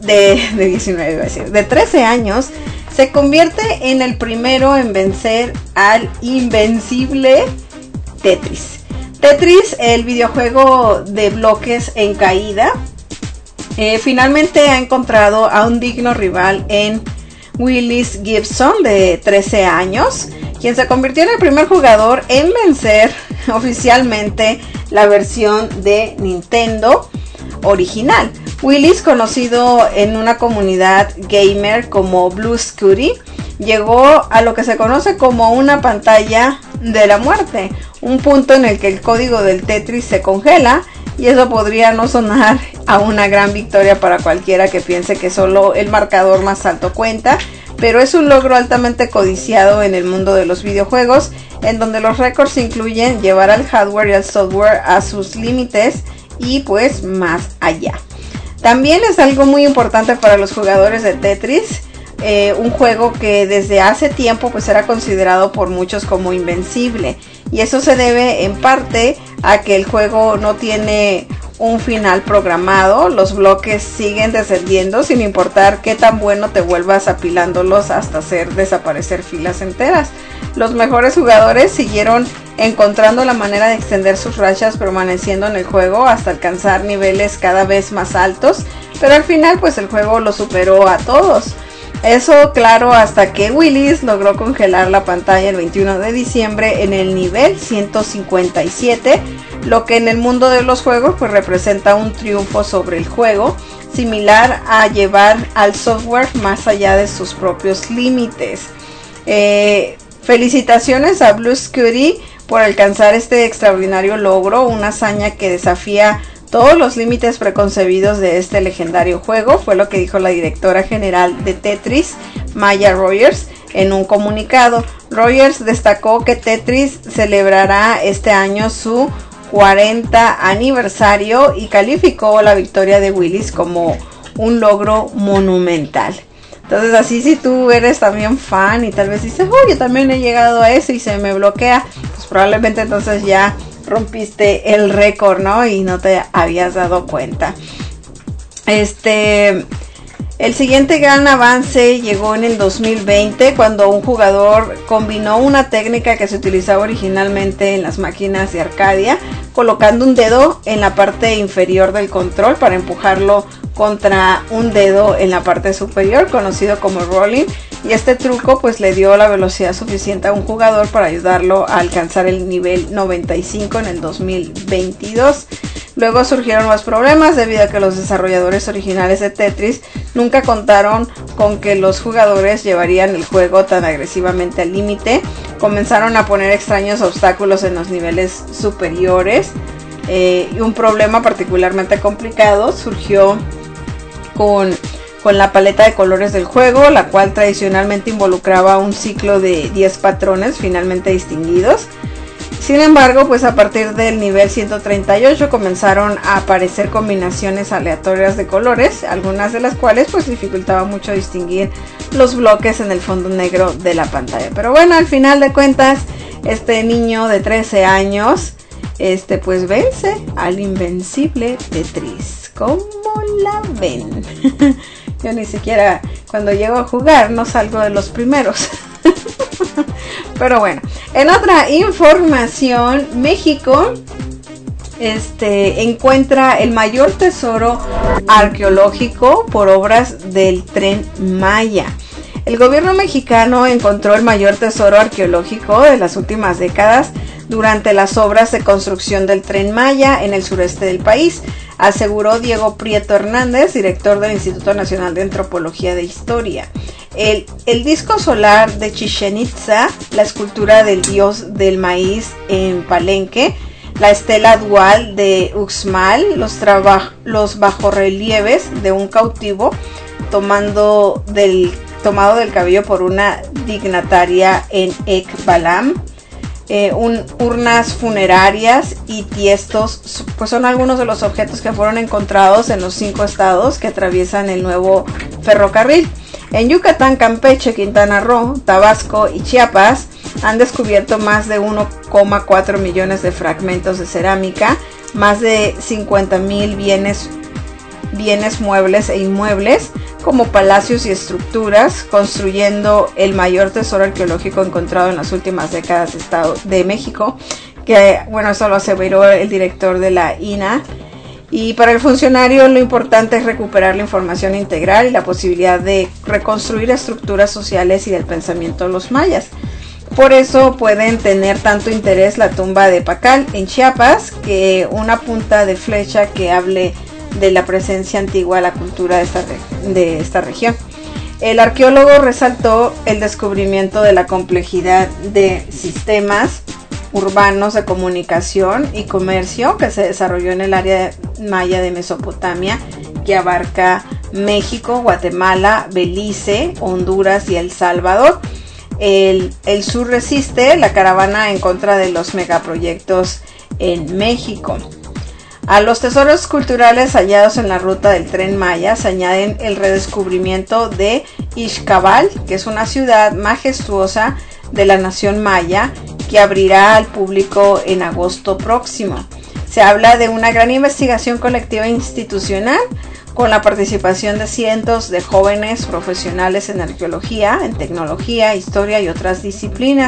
13 años se convierte en el primero en vencer al invencible Tetris. Tetris, el videojuego de bloques en caída, finalmente ha encontrado a un digno rival en Willis Gibson, de 13 años, quien se convirtió en el primer jugador en vencer oficialmente la versión de Nintendo original. Willis, conocido en una comunidad gamer como Blue Scooty, llegó a lo que se conoce como una pantalla de la muerte, un punto en el que el código del Tetris se congela, y eso podría no sonar a una gran victoria para cualquiera que piense que solo el marcador más alto cuenta, pero es un logro altamente codiciado en el mundo de los videojuegos, en donde los récords incluyen llevar al hardware y al software a sus límites y pues más allá. También es algo muy importante para los jugadores de Tetris, un juego que desde hace tiempo pues era considerado por muchos como invencible, y eso se debe en parte a que el juego no tiene un final programado. Los bloques siguen descendiendo sin importar qué tan bueno te vuelvas apilándolos hasta hacer desaparecer filas enteras. Los mejores jugadores siguieron encontrando la manera de extender sus rachas permaneciendo en el juego hasta alcanzar niveles cada vez más altos, pero al final pues el juego lo superó a todos. Eso claro, hasta que Willis logró congelar la pantalla el 21 de diciembre en el nivel 157, lo que en el mundo de los juegos pues representa un triunfo sobre el juego, similar a llevar al software más allá de sus propios límites. Felicitaciones a Blue Scooty por alcanzar este extraordinario logro, una hazaña que desafía todos los límites preconcebidos de este legendario juego, fue lo que dijo la directora general de Tetris, Maya Rogers, en un comunicado. Rogers destacó que Tetris celebrará este año su 40 aniversario y calificó la victoria de Willis como un logro monumental. Entonces así, si tú eres también fan y tal vez dices, yo también he llegado a eso y se me bloquea, pues probablemente entonces ya rompiste el récord, ¿no? Y no te habías dado cuenta. El siguiente gran avance llegó en el 2020, cuando un jugador combinó una técnica que se utilizaba originalmente en las máquinas de Arcadia, colocando un dedo en la parte inferior del control para empujarlo contra un dedo en la parte superior, conocido como rolling, y este truco pues le dio la velocidad suficiente a un jugador para ayudarlo a alcanzar el nivel 95 en el 2022. Luego surgieron más problemas debido a que los desarrolladores originales de Tetris nunca contaron con que los jugadores llevarían el juego tan agresivamente al límite. Comenzaron a poner extraños obstáculos en los niveles superiores, y un problema particularmente complicado surgió con la paleta de colores del juego, la cual tradicionalmente involucraba un ciclo de 10 patrones finalmente distinguidos. Sin embargo, pues a partir del nivel 138 comenzaron a aparecer combinaciones aleatorias de colores, algunas de las cuales pues dificultaba mucho distinguir los bloques en el fondo negro de la pantalla. Pero bueno, al final de cuentas, este niño de 13 años, pues vence al invencible Tetris. ¿Cómo la ven? Yo ni siquiera cuando llego a jugar no salgo de los primeros. Pero bueno, en otra información, México encuentra el mayor tesoro arqueológico por obras del Tren Maya. El gobierno mexicano encontró el mayor tesoro arqueológico de las últimas décadas durante las obras de construcción del Tren Maya en el sureste del país, aseguró Diego Prieto Hernández, director del Instituto Nacional de Antropología de Historia. El disco solar de Chichén Itzá, la escultura del dios del maíz en Palenque, la estela dual de Uxmal, los bajorrelieves de un cautivo tomado del cabello por una dignataria en Ekbalam, urnas funerarias y tiestos, pues son algunos de los objetos que fueron encontrados en los 5 estados que atraviesan el nuevo ferrocarril. En Yucatán, Campeche, Quintana Roo, Tabasco y Chiapas han descubierto más de 1,4 millones de fragmentos de cerámica, más de 50,000 bienes muebles e inmuebles, como palacios y estructuras, construyendo el mayor tesoro arqueológico encontrado en las últimas décadas de México, que bueno, eso lo aseveró el director de la INA. Y para el funcionario lo importante es recuperar la información integral y la posibilidad de reconstruir estructuras sociales y del pensamiento de los mayas. Por eso pueden tener tanto interés la tumba de Pacal en Chiapas que una punta de flecha que hable de la presencia antigua de la cultura de esta región. El arqueólogo resaltó el descubrimiento de la complejidad de sistemas urbanos de comunicación y comercio que se desarrolló en el área maya de Mesopotamia, que abarca México, Guatemala, Belice, Honduras y El Salvador. El sur resiste la caravana en contra de los megaproyectos en México. A los tesoros culturales hallados en la ruta del Tren Maya se añaden el redescubrimiento de Ixcabal, que es una ciudad majestuosa de la nación maya que abrirá al público en agosto próximo. Se habla de una gran investigación colectiva e institucional con la participación de cientos de jóvenes profesionales en arqueología, en tecnología, historia y otras disciplinas.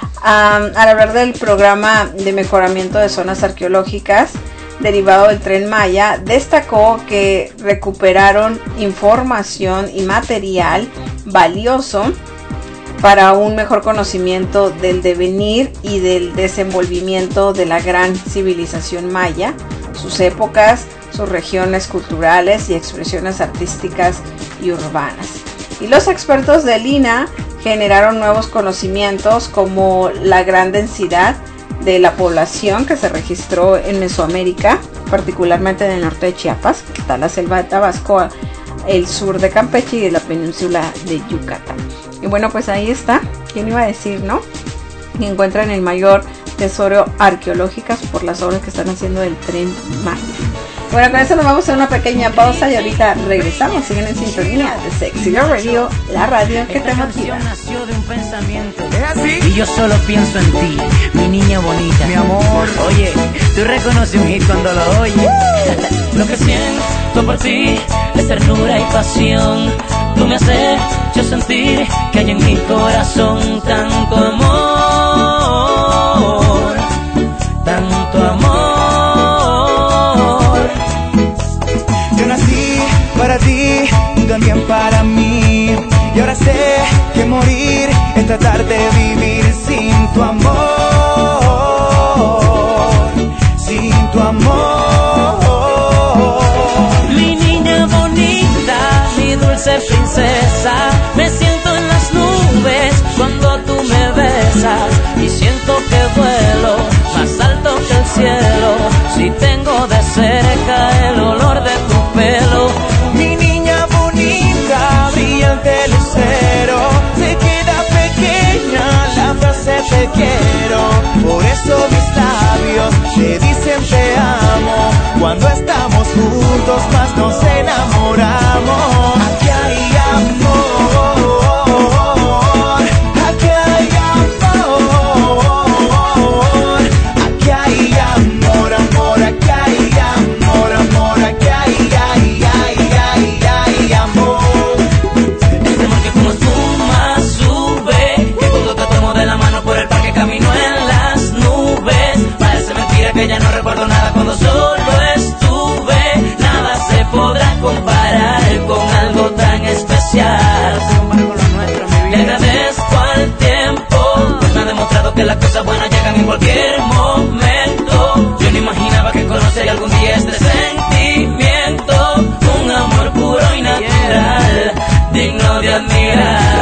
Al hablar del programa de mejoramiento de zonas arqueológicas derivado del Tren Maya, destacó que recuperaron información y material valioso para un mejor conocimiento del devenir y del desenvolvimiento de la gran civilización maya, sus épocas, sus regiones culturales y expresiones artísticas y urbanas. Y los expertos del INA generaron nuevos conocimientos como la gran densidad de la población que se registró en Mesoamérica, particularmente en el norte de Chiapas, que está la selva de Tabasco, el sur de Campeche y la península de Yucatán. Y bueno, pues ahí está. ¿Quién iba a decir, no? Que encuentran el mayor tesoro arqueológico por las obras que están haciendo del Tren Maya. Bueno, con eso nos vamos a una pequeña pausa y ahorita regresamos. Siguen en sintonía de Sexy Love Radio, la radio que te motiva. Nació de un pensamiento. ¿Es así? Y yo solo pienso en ti, mi niña bonita, mi amor. Oye, tú reconoces un hit cuando lo oyes. Lo que siento por ti es ternura y pasión. Tú me haces yo sentir que hay en mi corazón tanto amor, tanto amor. Yo nací para ti, tú también para mí. Y ahora sé que morir es tratar de vivir sin tu amor, sin tu amor. Mi niña bonita, mi dulce princesa, me siento en las nubes cuando tú me besas y siento que vuelo más alto que el cielo si tengo de cerca el olor de tu pelo. Mi niña bonita, brillante lucero, se queda pequeña la frase te quiero. Por eso mis labios te dicen te amo. Cuando estamos juntos más nos enamoramos. Aquí hay amor, aquí hay amor, aquí hay amor, amor, aquí hay amor, amor, aquí hay amor. Este amor que como espuma sube, que cuando te tomo de la mano por el parque camino en las nubes. Parece mentira que ya no recuerdo nada cuando solo estuve. Nada se podrá comparar con algo tan especial. Te agradezco al tiempo, pues me ha demostrado que las cosas buenas llegan en cualquier momento. Yo no imaginaba que conocería algún día este sentimiento, un amor puro y natural, digno de admirar.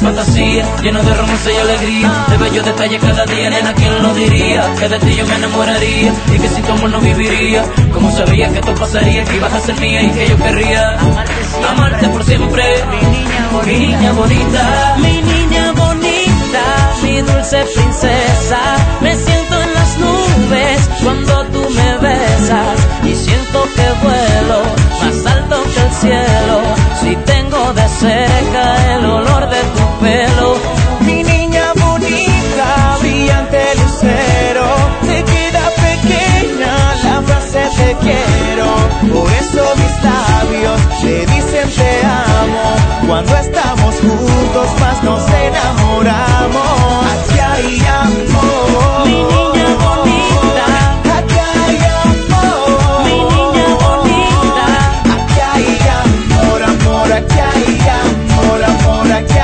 fantasía, lleno de romance y alegría, de bellos detalles cada día, nena, ¿quién lo diría? Que de ti yo me enamoraría y que sin tu amor no viviría. Como sabía que esto pasaría, que ibas a ser mía y que yo querría amarte por siempre. Mi niña bonita, mi niña bonita, mi dulce princesa. Me siento en las nubes cuando tú me besas y siento que vuelo más alto que el cielo. Si tengo de cerca el olor de tu pelo. Mi niña bonita, brillante lucero, te queda pequeña la frase te quiero. Por eso mis labios te dicen te amo. Cuando estamos juntos más nos enamoramos. Aquí hay amor. Mi niña bonita, aquí hay amor. Mi niña bonita, aquí hay amor, amor, aquí hay amor, amor, aquí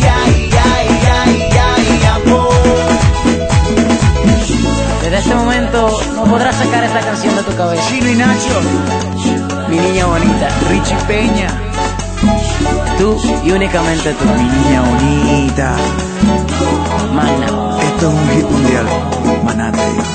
hay amor. Desde este momento no podrás sacar esta canción de tu cabeza. Chino y Nacho, Mi niña bonita, Richie Peña, tú y únicamente tú. mi niña bonita. Magna. Esto es un hit mundial, maná te digo.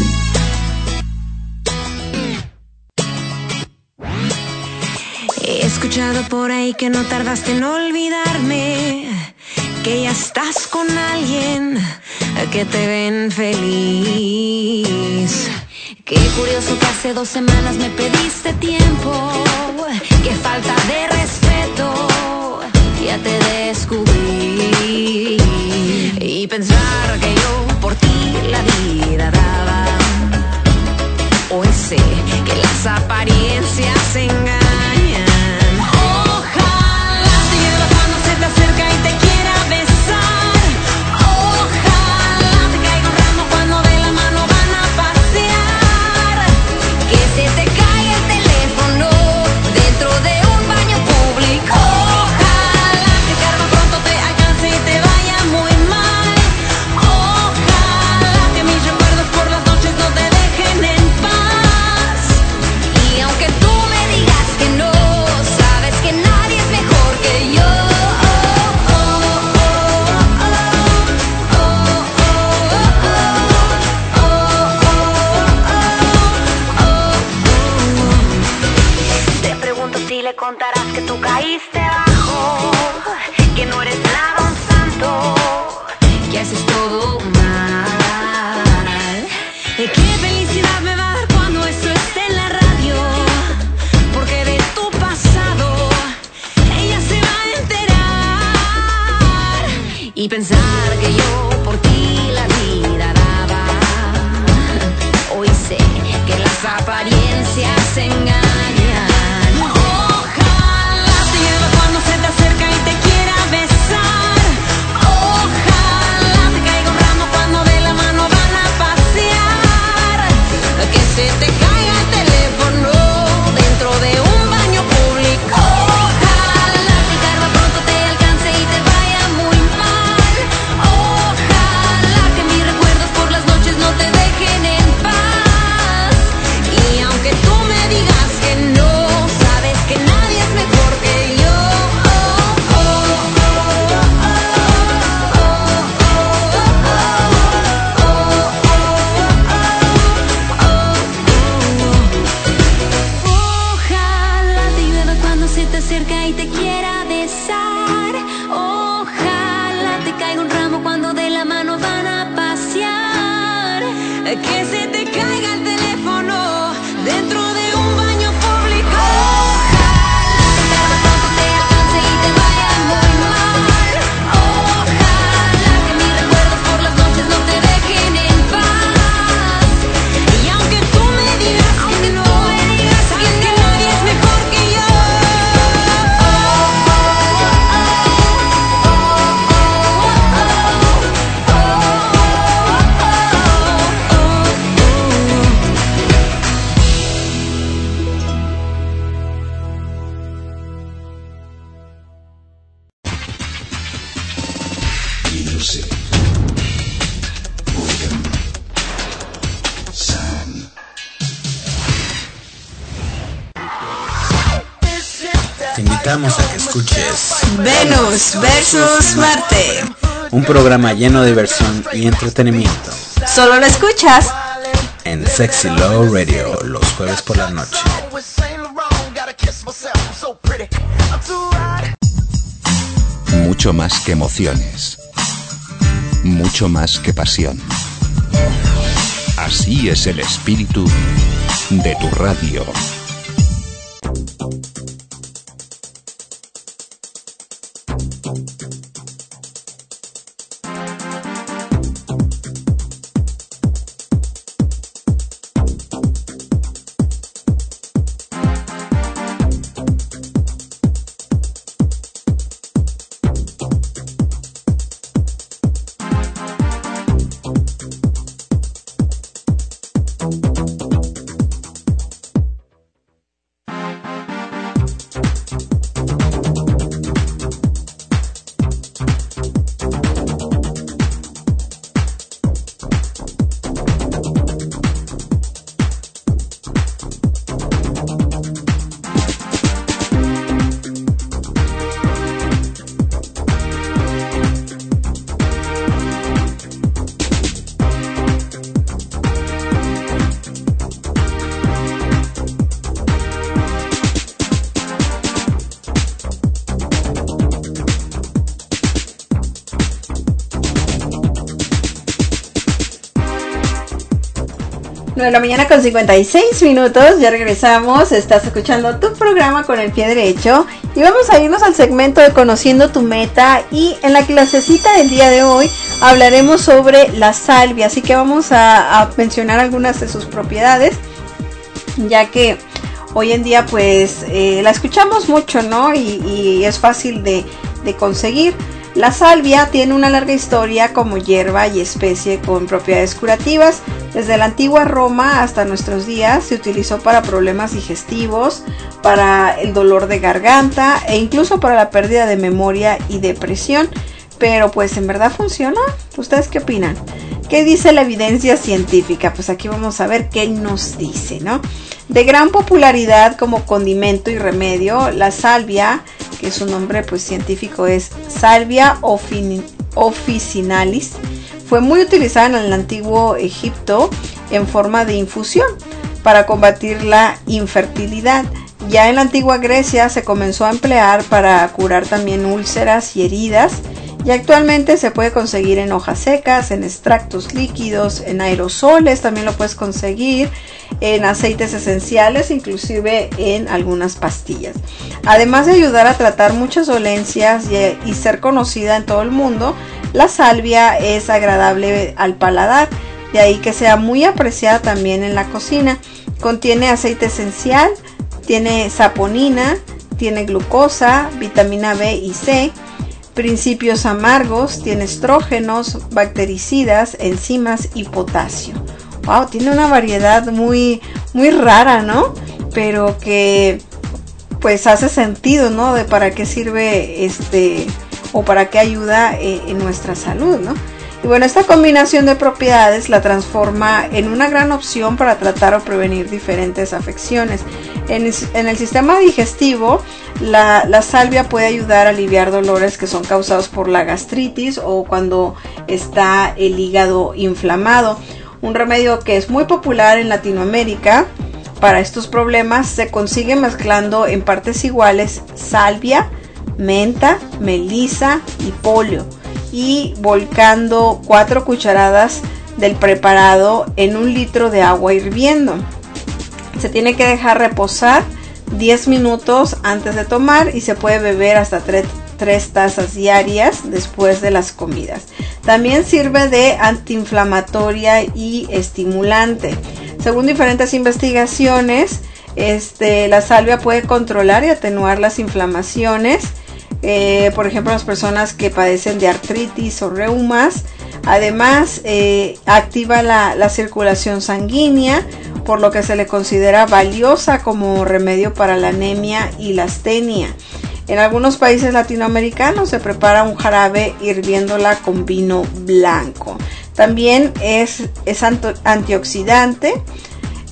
He escuchado por ahí que no tardaste en olvidarme, que ya estás con alguien que te ven feliz. Qué curioso que hace 2 semanas me pediste tiempo, qué falta de respeto, ya te descubrí. Y pensar que yo por ti la vida daba, hoy sé que las apariencias engañan. Ojalá te lleve cuando se te acerca y te quiera besar. Ojalá te caiga un ramo cuando de la mano van a pasear. Que se te caiga el teléfono dentro de un baño público. Ojalá que cargo pronto te alcance y te vaya muy mal. Ojalá que mis recuerdos por las noches no te dejen en paz. Y aunque tú me digas que no, sabes que nadie es mejor que yo. Te pregunto si le contarás que tú caíste bajo, que no eres nada un santo, que haces todo mal. Qué felicidad me va a dar cuando esto esté en la radio, porque de tu pasado ella se va a enterar. Y pensar que yo por ti la vida daba, hoy sé que las apariencias engañan. Ojalá te lleve cuando se te acerca y te quiera besar. Ojalá te caiga un ramo cuando de la mano van a pasear. Que se te caiga el teléfono dentro de un baño público. Ojalá que carga pronto te alcance y te vaya muy mal. Ojalá que mis recuerdos por las noches no te dejen en paz. Y aunque tú me digas que no, sabes que nadie es mejor que yo. Ojalá te llueva cuando se te acerca y te quiera besar. Ojalá te caiga un ramo cuando de la mano van a pasear. Que se te caiga el teléfono dentro de un baño público. Ojalá que tarde pronto te alcance y te vaya muy mal. Ojalá que mis recuerdos por las noches no te dejen en paz. Y aunque tú me digas que no, sabes que nadie es mejor que yo. invitamos a que escuches Venus versus Marte. Un programa lleno de diversión y entretenimiento. Solo lo escuchas en Sexy Love Radio los jueves por la noche. Mucho más que emociones. Mucho más que pasión. Así es el espíritu de tu radio. De la mañana con 56 minutos, ya regresamos, estás escuchando tu programa con el pie derecho y vamos a irnos al segmento de Conociendo tu Meta, y en la clasecita del día de hoy hablaremos sobre la salvia, así que vamos a mencionar algunas de sus propiedades, ya que hoy en día pues la escuchamos mucho, ¿no? Y es fácil de conseguir. La salvia tiene una larga historia como hierba y especie con propiedades curativas. Desde la antigua Roma hasta nuestros días se utilizó para problemas digestivos, para el dolor de garganta e incluso para la pérdida de memoria y depresión. Pero pues en verdad funciona. ¿Ustedes qué opinan? ¿Qué dice la evidencia científica? Pues aquí vamos a ver qué nos dice, ¿no? De gran popularidad como condimento y remedio, la salvia, que su nombre pues científico es Salvia officinalis, fue muy utilizada en el antiguo Egipto en forma de infusión para combatir la infertilidad. Ya en la antigua Grecia se comenzó a emplear para curar también úlceras y heridas, y actualmente se puede conseguir en hojas secas, en extractos líquidos, en aerosoles, también lo puedes conseguir en aceites esenciales, inclusive en algunas pastillas. Además de ayudar a tratar muchas dolencias y ser conocida en todo el mundo, la salvia es agradable al paladar, de ahí que sea muy apreciada también en la cocina. Contiene aceite esencial, tiene saponina, tiene glucosa, vitamina B y C, principios amargos, tiene estrógenos, bactericidas, enzimas y potasio. Wow, tiene una variedad muy rara, ¿no? Pero que pues hace sentido, ¿no? De para qué sirve o para qué ayuda en nuestra salud, ¿no? Y bueno, esta combinación de propiedades la transforma en una gran opción para tratar o prevenir diferentes afecciones. En el sistema digestivo, la salvia puede ayudar a aliviar dolores que son causados por la gastritis o cuando está el hígado inflamado. Un remedio que es muy popular en Latinoamérica para estos problemas se consigue mezclando en partes iguales salvia, menta, melisa y polio, y volcando 4 cucharadas del preparado en 1 litro de agua hirviendo. Se tiene que dejar reposar 10 minutos antes de tomar y se puede beber hasta 3 tazas diarias después de las comidas. También sirve de antiinflamatoria y estimulante. Según diferentes investigaciones, la salvia puede controlar y atenuar las inflamaciones. Por ejemplo, las personas que padecen de artritis o reumas. Además, activa la circulación sanguínea, por lo que se le considera valiosa como remedio para la anemia y la astenia. En algunos países latinoamericanos se prepara un jarabe hirviéndola con vino blanco. También es antioxidante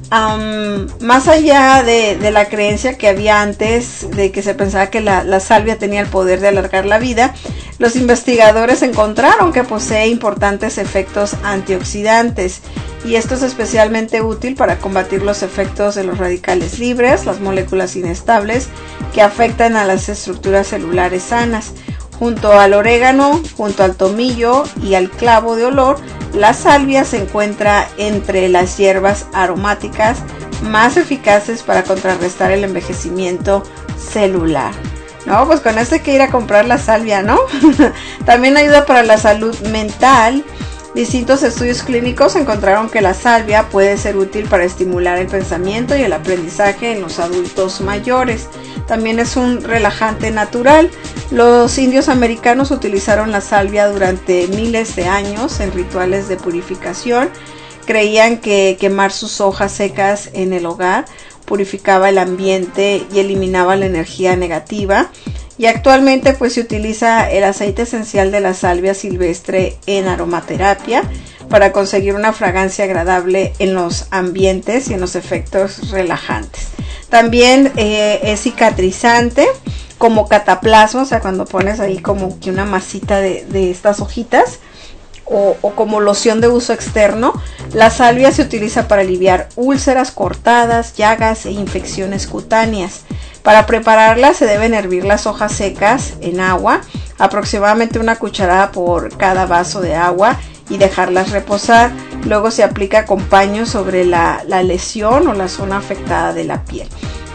más allá de la creencia que había antes, de que se pensaba que la salvia tenía el poder de alargar la vida, los investigadores encontraron que posee importantes efectos antioxidantes, y esto es especialmente útil para combatir los efectos de los radicales libres, las moléculas inestables que afectan a las estructuras celulares sanas. Junto al orégano, junto al tomillo y al clavo de olor, la salvia se encuentra entre las hierbas aromáticas más eficaces para contrarrestar el envejecimiento celular. No, pues con esto hay que ir a comprar la salvia, ¿no? También ayuda para la salud mental. Distintos estudios clínicos encontraron que la salvia puede ser útil para estimular el pensamiento y el aprendizaje en los adultos mayores. También es un relajante natural. Los indios americanos utilizaron la salvia durante miles de años en rituales de purificación. Creían que quemar sus hojas secas en el hogar purificaba el ambiente y eliminaba la energía negativa. Y actualmente pues se utiliza el aceite esencial de la salvia silvestre en aromaterapia para conseguir una fragancia agradable en los ambientes y en los efectos relajantes. También es cicatrizante como cataplasma, o sea, cuando pones ahí como que una masita de estas hojitas, o como loción de uso externo. La salvia se utiliza para aliviar úlceras, cortadas, llagas e infecciones cutáneas. Para prepararla se deben hervir las hojas secas en agua, aproximadamente una cucharada por cada vaso de agua, y dejarlas reposar. Luego se aplica con paño sobre la lesión o la zona afectada de la piel.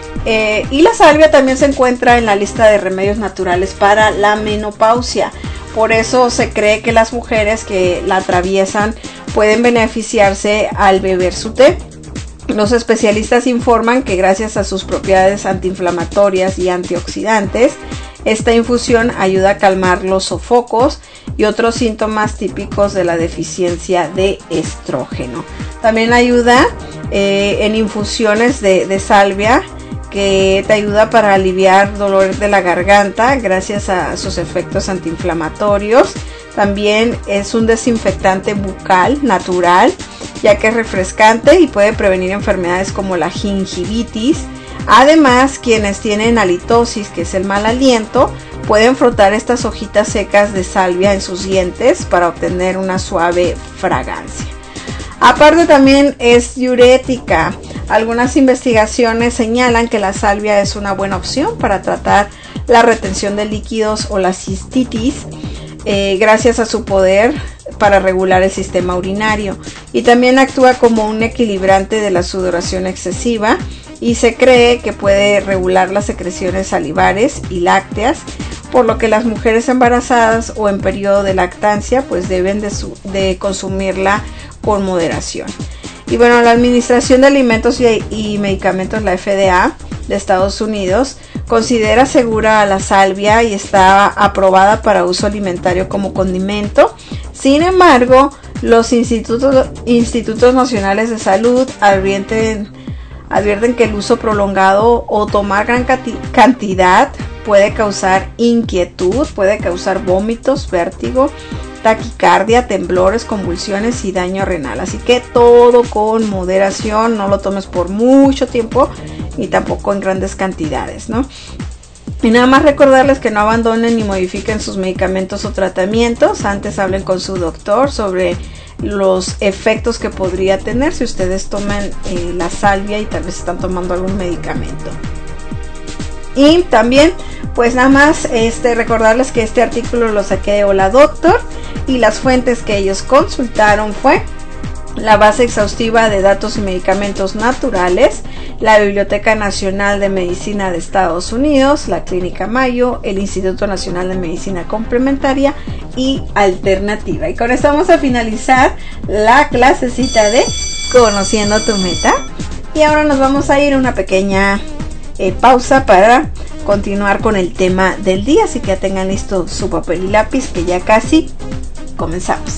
Y la salvia también se encuentra en la lista de remedios naturales para la menopausia. Por eso se cree que las mujeres que la atraviesan pueden beneficiarse al beber su té. Los especialistas informan que gracias a sus propiedades antiinflamatorias y antioxidantes, esta infusión ayuda a calmar los sofocos y otros síntomas típicos de la deficiencia de estrógeno. También ayuda en infusiones de salvia, que te ayuda para aliviar dolor de la garganta gracias a sus efectos antiinflamatorios. También es un desinfectante bucal natural, ya que es refrescante y puede prevenir enfermedades como la gingivitis. Además, quienes tienen halitosis, que es el mal aliento, pueden frotar estas hojitas secas de salvia en sus dientes para obtener una suave fragancia. Aparte, también es diurética. Algunas investigaciones señalan que la salvia es una buena opción para tratar la retención de líquidos o la cistitis, gracias a su poder para regular el sistema urinario, y también actúa como un equilibrante de la sudoración excesiva, y se cree que puede regular las secreciones salivares y lácteas, por lo que las mujeres embarazadas o en periodo de lactancia pues deben de consumirla con moderación. Y bueno, la Administración de Alimentos y Medicamentos, la FDA de Estados Unidos, considera segura la salvia y está aprobada para uso alimentario como condimento. Sin embargo, los institutos nacionales de salud advierten que el uso prolongado o tomar gran cantidad puede causar inquietud, puede causar vómitos, vértigo, taquicardia, temblores, convulsiones y daño renal. Así que todo con moderación, no lo tomes por mucho tiempo ni tampoco en grandes cantidades, ¿no? Y nada más recordarles que no abandonen ni modifiquen sus medicamentos o tratamientos. Antes hablen con su doctor sobre los efectos que podría tener si ustedes toman la salvia y tal vez están tomando algún medicamento. Y también pues nada más recordarles que este artículo lo saqué de Hola Doctor, y las fuentes que ellos consultaron fue la base exhaustiva de datos y medicamentos naturales, la Biblioteca Nacional de Medicina de Estados Unidos, la Clínica Mayo, el Instituto Nacional de Medicina Complementaria y Alternativa. Y con esto vamos a finalizar la clasecita de Conociendo tu Meta, y ahora nos vamos a ir a una pequeña pausa para continuar con el tema del día, así que ya tengan listo su papel y lápiz, que ya casi comenzamos.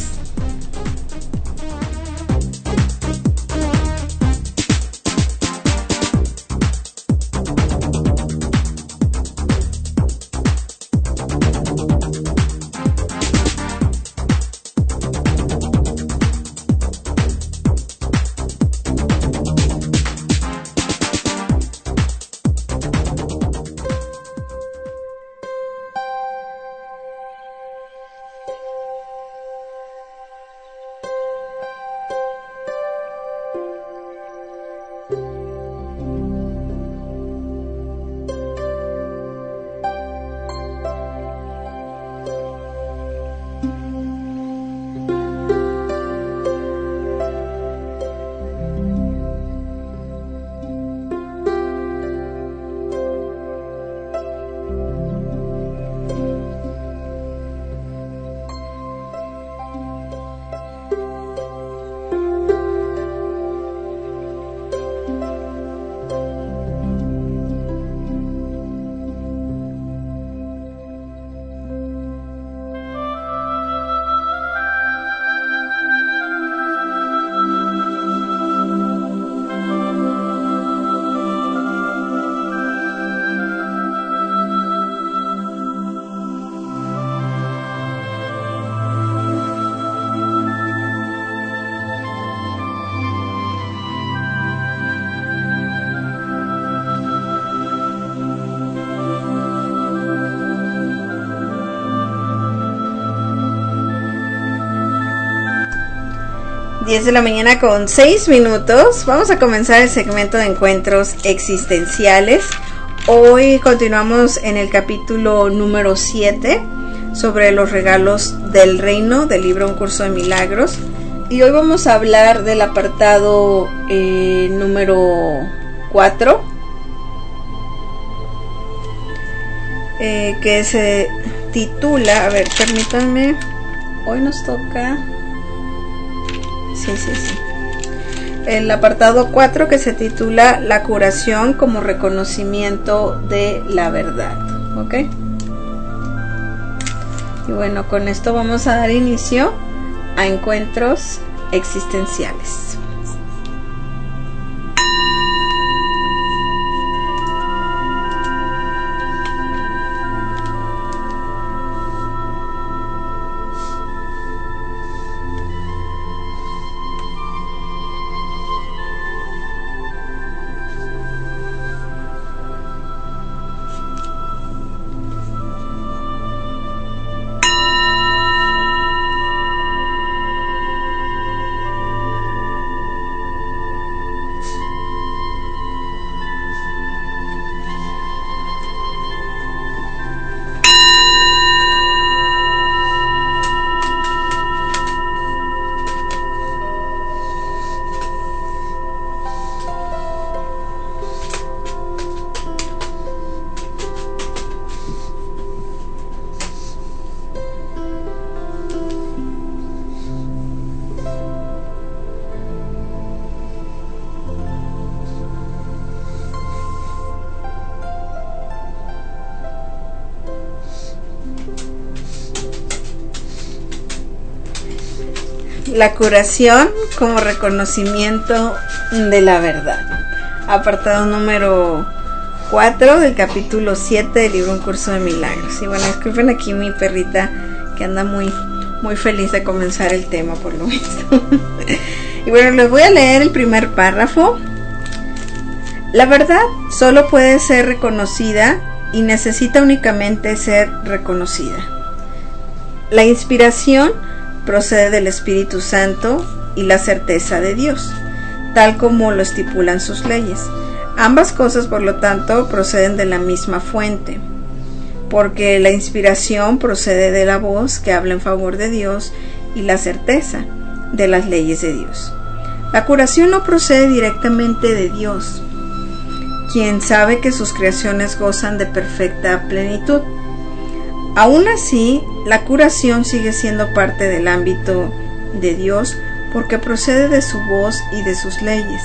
10 de la mañana con 6 minutos. Vamos a comenzar el segmento de encuentros existenciales. Hoy continuamos en el capítulo número 7 sobre los regalos del reino del libro Un Curso de Milagros. Y hoy vamos a hablar del apartado número 4, que se titula, a ver, permítanme, hoy nos toca, sí, el apartado 4, que se titula La curación como reconocimiento de la verdad, ¿ok? Y bueno, con esto vamos a dar inicio a encuentros existenciales. La curación como reconocimiento de la verdad. Apartado número 4 del capítulo 7 del libro Un Curso de Milagros. Y bueno, disculpen aquí mi perrita que anda muy feliz de comenzar el tema por lo visto. Y bueno, les voy a leer el primer párrafo. La verdad solo puede ser reconocida y necesita únicamente ser reconocida. La inspiración procede del Espíritu Santo y la certeza de Dios, tal como lo estipulan sus leyes. Ambas cosas, por lo tanto, proceden de la misma fuente, porque la inspiración procede de la voz que habla en favor de Dios y la certeza de las leyes de Dios. La curación no procede directamente de Dios, quien sabe que sus creaciones gozan de perfecta plenitud. Aún así, la curación sigue siendo parte del ámbito de Dios porque procede de su voz y de sus leyes.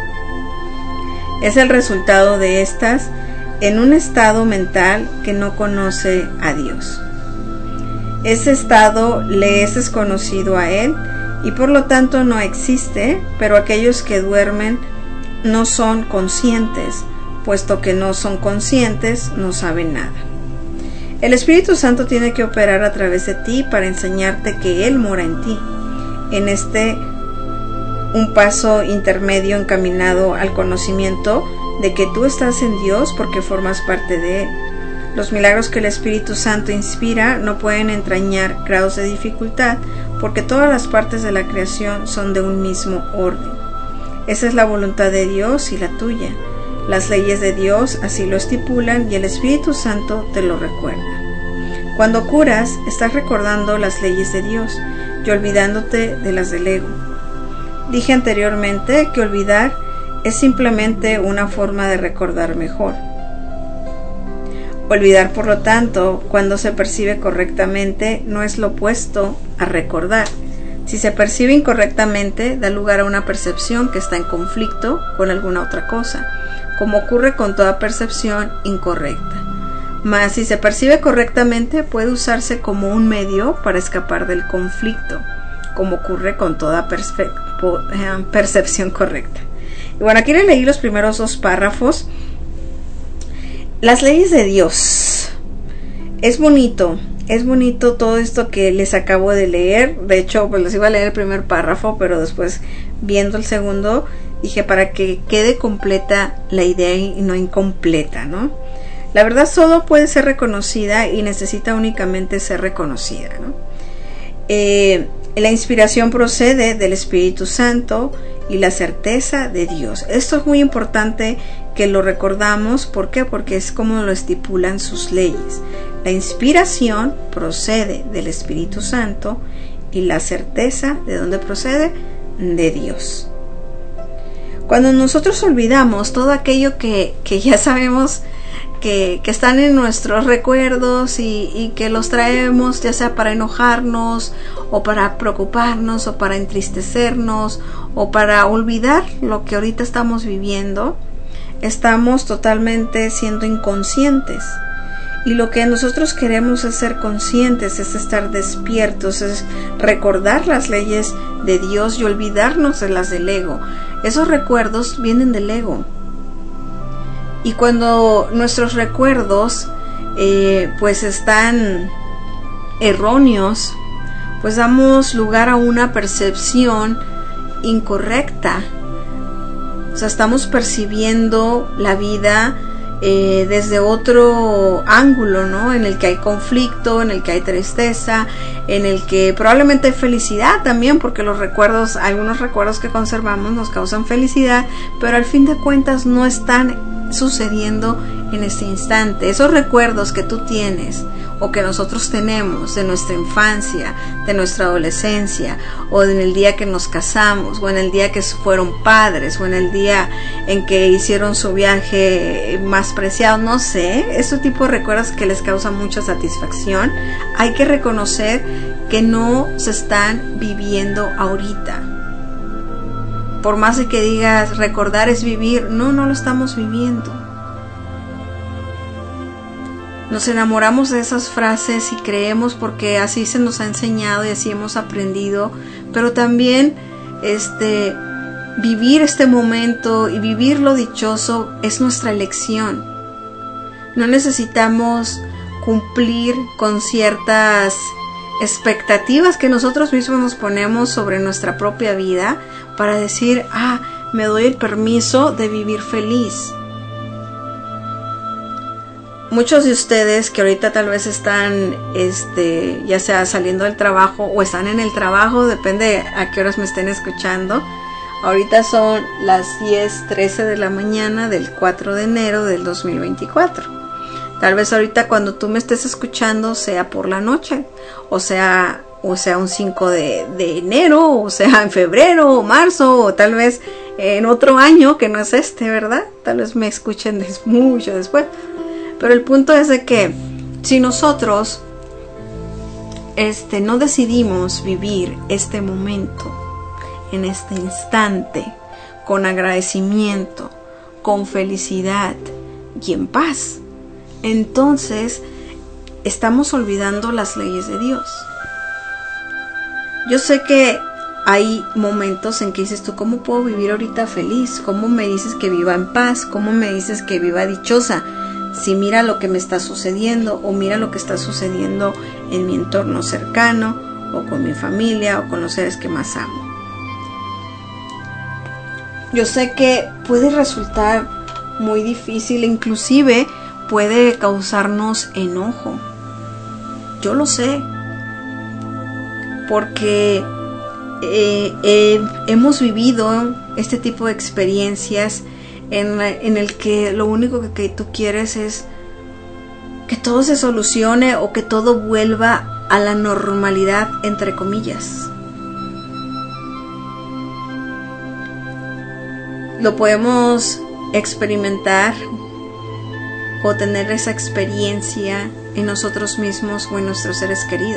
Es el resultado de estas en un estado mental que no conoce a Dios. Ese estado le es desconocido a Él y por lo tanto no existe, pero aquellos que duermen no son conscientes, puesto que no son conscientes, no saben nada. El Espíritu Santo tiene que operar a través de ti para enseñarte que Él mora en ti. En un paso intermedio encaminado al conocimiento de que tú estás en Dios porque formas parte de Él. Los milagros que el Espíritu Santo inspira no pueden entrañar grados de dificultad porque todas las partes de la creación son de un mismo orden. Esa es la voluntad de Dios y la tuya. Las leyes de Dios así lo estipulan y el Espíritu Santo te lo recuerda. Cuando curas, estás recordando las leyes de Dios y olvidándote de las del ego. Dije anteriormente que olvidar es simplemente una forma de recordar mejor. Olvidar, por lo tanto, cuando se percibe correctamente, no es lo opuesto a recordar. Si se percibe incorrectamente, da lugar a una percepción que está en conflicto con alguna otra cosa, como ocurre con toda percepción incorrecta. Mas si se percibe correctamente, puede usarse como un medio para escapar del conflicto, como ocurre con toda percepción correcta. Y bueno, aquí les leí los primeros 2 párrafos. Las leyes de Dios. Es bonito todo esto que les acabo de leer. De hecho, pues les iba a leer el primer párrafo, pero después, viendo el segundo, dije para que quede completa la idea y no incompleta, ¿no? La verdad solo puede ser reconocida y necesita únicamente ser reconocida, ¿no? La inspiración procede del Espíritu Santo y la certeza de Dios. Esto es muy importante que lo recordamos. ¿Por qué? Porque es como lo estipulan sus leyes. La inspiración procede del Espíritu Santo y la certeza, ¿de dónde procede? De Dios. Cuando nosotros olvidamos todo aquello que ya sabemos que están en nuestros recuerdos y que los traemos ya sea para enojarnos o para preocuparnos o para entristecernos o para olvidar lo que ahorita estamos viviendo, estamos totalmente siendo inconscientes. Y lo que nosotros queremos es ser conscientes, es estar despiertos, es recordar las leyes de Dios y olvidarnos de las del ego. Esos recuerdos vienen del ego. Y cuando nuestros recuerdos pues están erróneos, pues damos lugar a una percepción incorrecta. O sea, estamos percibiendo la vida desde otro ángulo, ¿no? En el que hay conflicto, en el que hay tristeza, en el que probablemente hay felicidad también, porque los recuerdos, algunos recuerdos que conservamos nos causan felicidad, pero al fin de cuentas no están sucediendo en este instante. Esos recuerdos que tú tienes o que nosotros tenemos de nuestra infancia, de nuestra adolescencia, o en el día que nos casamos, o en el día que fueron padres, o en el día en que hicieron su viaje más preciado, no sé, ese tipo de recuerdos que les causan mucha satisfacción, hay que reconocer que no se están viviendo ahorita. Por más de que digas recordar es vivir, no lo estamos viviendo. Nos enamoramos de esas frases y creemos porque así se nos ha enseñado y así hemos aprendido, pero también vivir este momento y vivirlo dichoso es nuestra elección. No necesitamos cumplir con ciertas expectativas que nosotros mismos nos ponemos sobre nuestra propia vida para decir, me doy el permiso de vivir feliz. Muchos de ustedes que ahorita tal vez están ya sea saliendo del trabajo o están en el trabajo, depende a qué horas me estén escuchando. Ahorita son las 10:13 de la mañana del 4 de enero del 2024. Tal vez ahorita cuando tú me estés escuchando sea por la noche, o sea un 5 de enero, o sea en febrero o marzo, o tal vez en otro año que no es ¿verdad? Tal vez me escuchen mucho después. Pero el punto es de que si nosotros no decidimos vivir este momento, en este instante, con agradecimiento, con felicidad y en paz, entonces estamos olvidando las leyes de Dios. Yo sé que hay momentos en que dices tú, ¿cómo puedo vivir ahorita feliz? ¿Cómo me dices que viva en paz? ¿Cómo me dices que viva dichosa? Si mira lo que me está sucediendo, o mira lo que está sucediendo en mi entorno cercano, o con mi familia, o con los seres que más amo. Yo sé que puede resultar muy difícil, inclusive puede causarnos enojo. Yo lo sé, porque hemos vivido este tipo de experiencias en el que lo único que tú quieres es que todo se solucione o que todo vuelva a la normalidad, entre comillas. Lo podemos experimentar o tener esa experiencia en nosotros mismos o en nuestros seres queridos.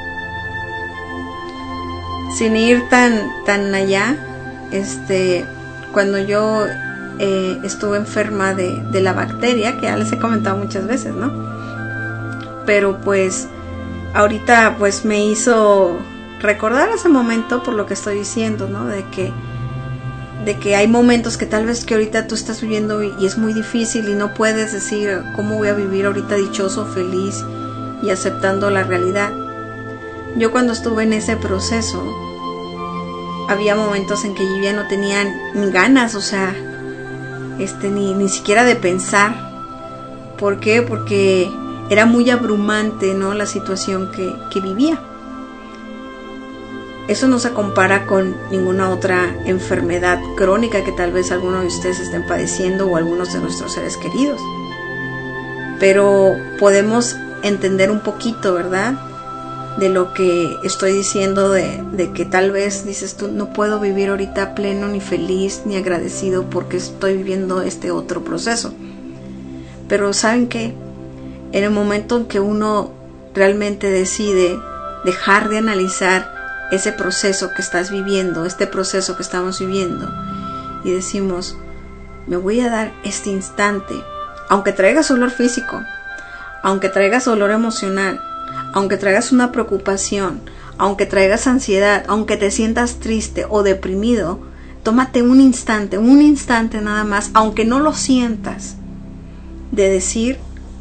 Sin ir tan allá, cuando yo estuve enferma de la bacteria, que ya les he comentado muchas veces, ¿no? Pero pues ahorita pues me hizo recordar ese momento por lo que estoy diciendo, ¿no? De que hay momentos que tal vez que ahorita tú estás viviendo y es muy difícil y no puedes decir cómo voy a vivir ahorita dichoso, feliz y aceptando la realidad. Yo cuando estuve en ese proceso había momentos en que yo ya no tenía ni ganas, o sea, ni siquiera de pensar. ¿Por qué? Porque era muy abrumante, ¿no? La situación que vivía. eso no se compara con ninguna otra enfermedad crónica que tal vez algunos de ustedes estén padeciendo o algunos de nuestros seres queridos. Pero podemos entender un poquito, ¿verdad?, de lo que estoy diciendo, de que tal vez dices tú, no puedo vivir ahorita pleno, ni feliz, ni agradecido porque estoy viviendo este otro proceso. Pero ¿saben qué? En el momento en que uno realmente decide dejar de analizar ese proceso que estás viviendo, este proceso que estamos viviendo, y decimos, me voy a dar este instante, aunque traigas dolor físico, aunque traigas dolor emocional, aunque traigas una preocupación, aunque traigas ansiedad, aunque te sientas triste o deprimido, tómate un instante nada más, aunque no lo sientas, de decir,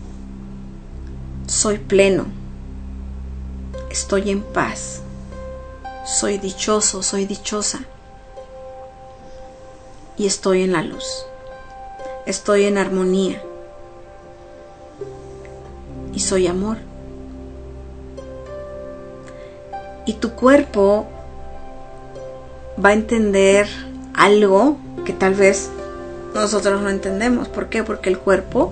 soy pleno, estoy en paz, soy dichoso, soy dichosa, y estoy en la luz, estoy en armonía, y soy amor. Y tu cuerpo va a entender algo que tal vez nosotros no entendemos. ¿Por qué? Porque el cuerpo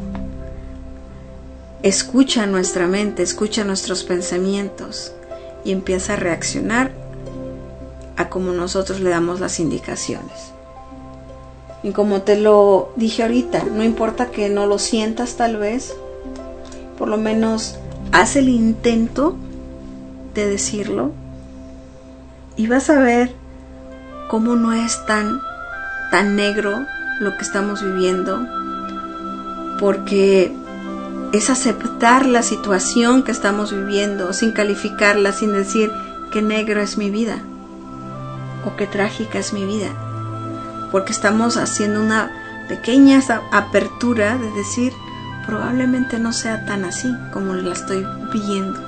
escucha nuestra mente, escucha nuestros pensamientos y empieza a reaccionar a como nosotros le damos las indicaciones. Y como te lo dije ahorita, no importa que no lo sientas tal vez, por lo menos haz el intento de decirlo y vas a ver cómo no es tan negro lo que estamos viviendo, porque es aceptar la situación que estamos viviendo sin calificarla, sin decir qué negro es mi vida o qué trágica es mi vida, porque estamos haciendo una pequeña apertura de decir, probablemente no sea tan así como la estoy viendo.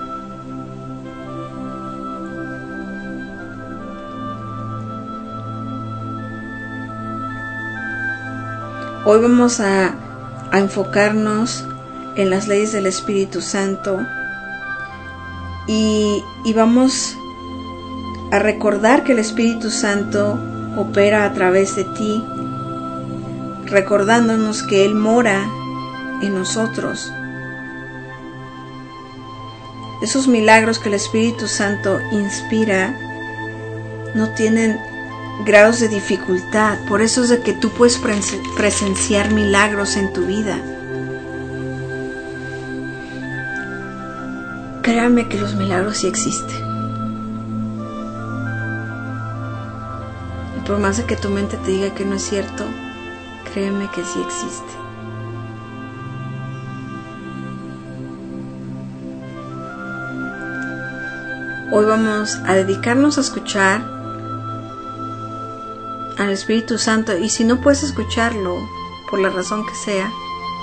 Hoy vamos a enfocarnos en las leyes del Espíritu Santo y vamos a recordar que el Espíritu Santo opera a través de ti, recordándonos que Él mora en nosotros. Esos milagros que el Espíritu Santo inspira no tienen grados de dificultad, por eso es de que tú puedes presenciar milagros en tu vida. Créanme que los milagros sí existen. Y por más de que tu mente te diga que no es cierto, créeme que sí existe. Hoy vamos a dedicarnos a escuchar al Espíritu Santo, y si no puedes escucharlo por la razón que sea,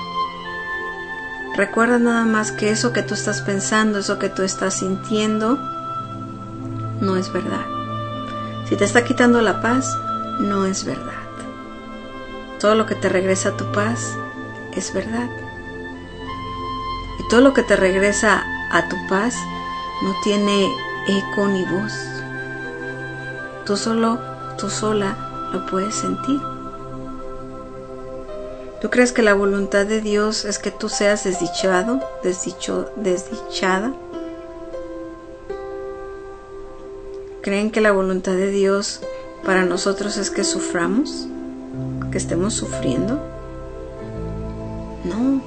recuerda nada más que eso que tú estás pensando, eso que tú estás sintiendo, no es verdad. Si te está quitando la paz, no es verdad. Todo lo que te regresa a tu paz es verdad. Y todo lo que te regresa a tu paz no tiene eco ni voz. Tú sola lo puedes sentir. ¿Tú crees que la voluntad de Dios es que tú seas desdichado, desdichada? ¿Creen que la voluntad de Dios para nosotros es que suframos? ¿Que estemos sufriendo? No.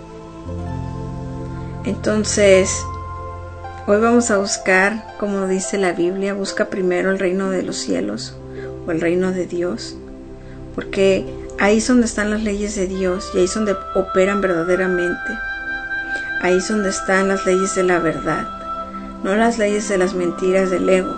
Entonces, hoy vamos a buscar, como dice la Biblia, busca primero el reino de los cielos o el reino de Dios, porque ahí es donde están las leyes de Dios y ahí es donde operan verdaderamente. Ahí es donde están las leyes de la verdad, no las leyes de las mentiras del ego.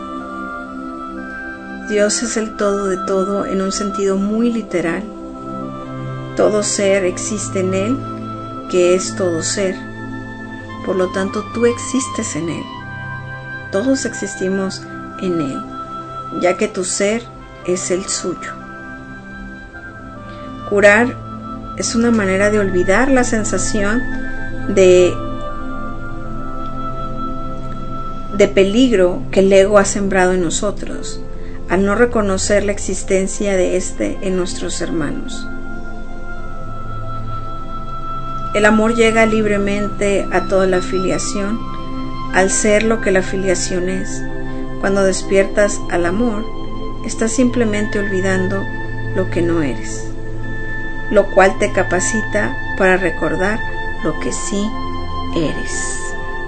Dios es el todo de todo en un sentido muy literal. Todo ser existe en Él, que es todo ser. Por lo tanto, tú existes en Él. Todos existimos en Él, ya que tu ser es el suyo. Curar es una manera de olvidar la sensación de de peligro que el ego ha sembrado en nosotros, al no reconocer la existencia de este en nuestros hermanos. El amor llega libremente a toda la filiación, al ser lo que la filiación es. Cuando despiertas al amor, estás simplemente olvidando lo que no eres, lo cual te capacita para recordar lo que sí eres.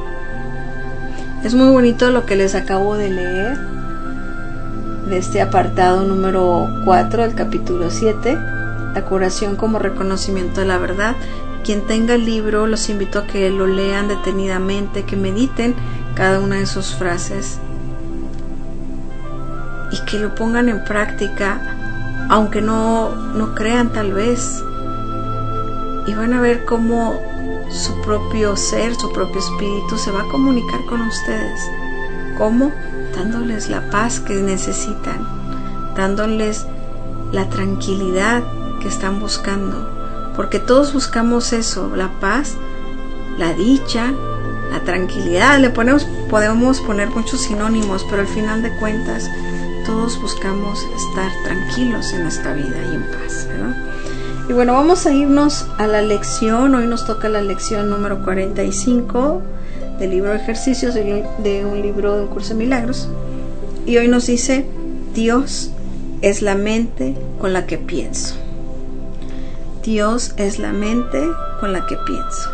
Es muy bonito lo que les acabo de leer de este apartado número 4 del capítulo 7, la curación como reconocimiento de la verdad. Quien tenga el libro, los invito a que lo lean detenidamente, que mediten cada una de sus frases y que lo pongan en práctica, aunque no crean tal vez, y van a ver cómo su propio ser, su propio espíritu se va a comunicar con ustedes. ¿Cómo? Dándoles la paz que necesitan, dándoles la tranquilidad que están buscando, porque todos buscamos eso, la paz, la dicha, la tranquilidad. Podemos poner muchos sinónimos, pero al final de cuentas todos buscamos estar tranquilos en esta vida y en paz, ¿verdad? Y bueno, vamos a irnos a la lección. Hoy nos toca la lección número 45 del libro de ejercicios de un libro de un curso de milagros. Y hoy nos dice: Dios es la mente con la que pienso. Dios es la mente con la que pienso.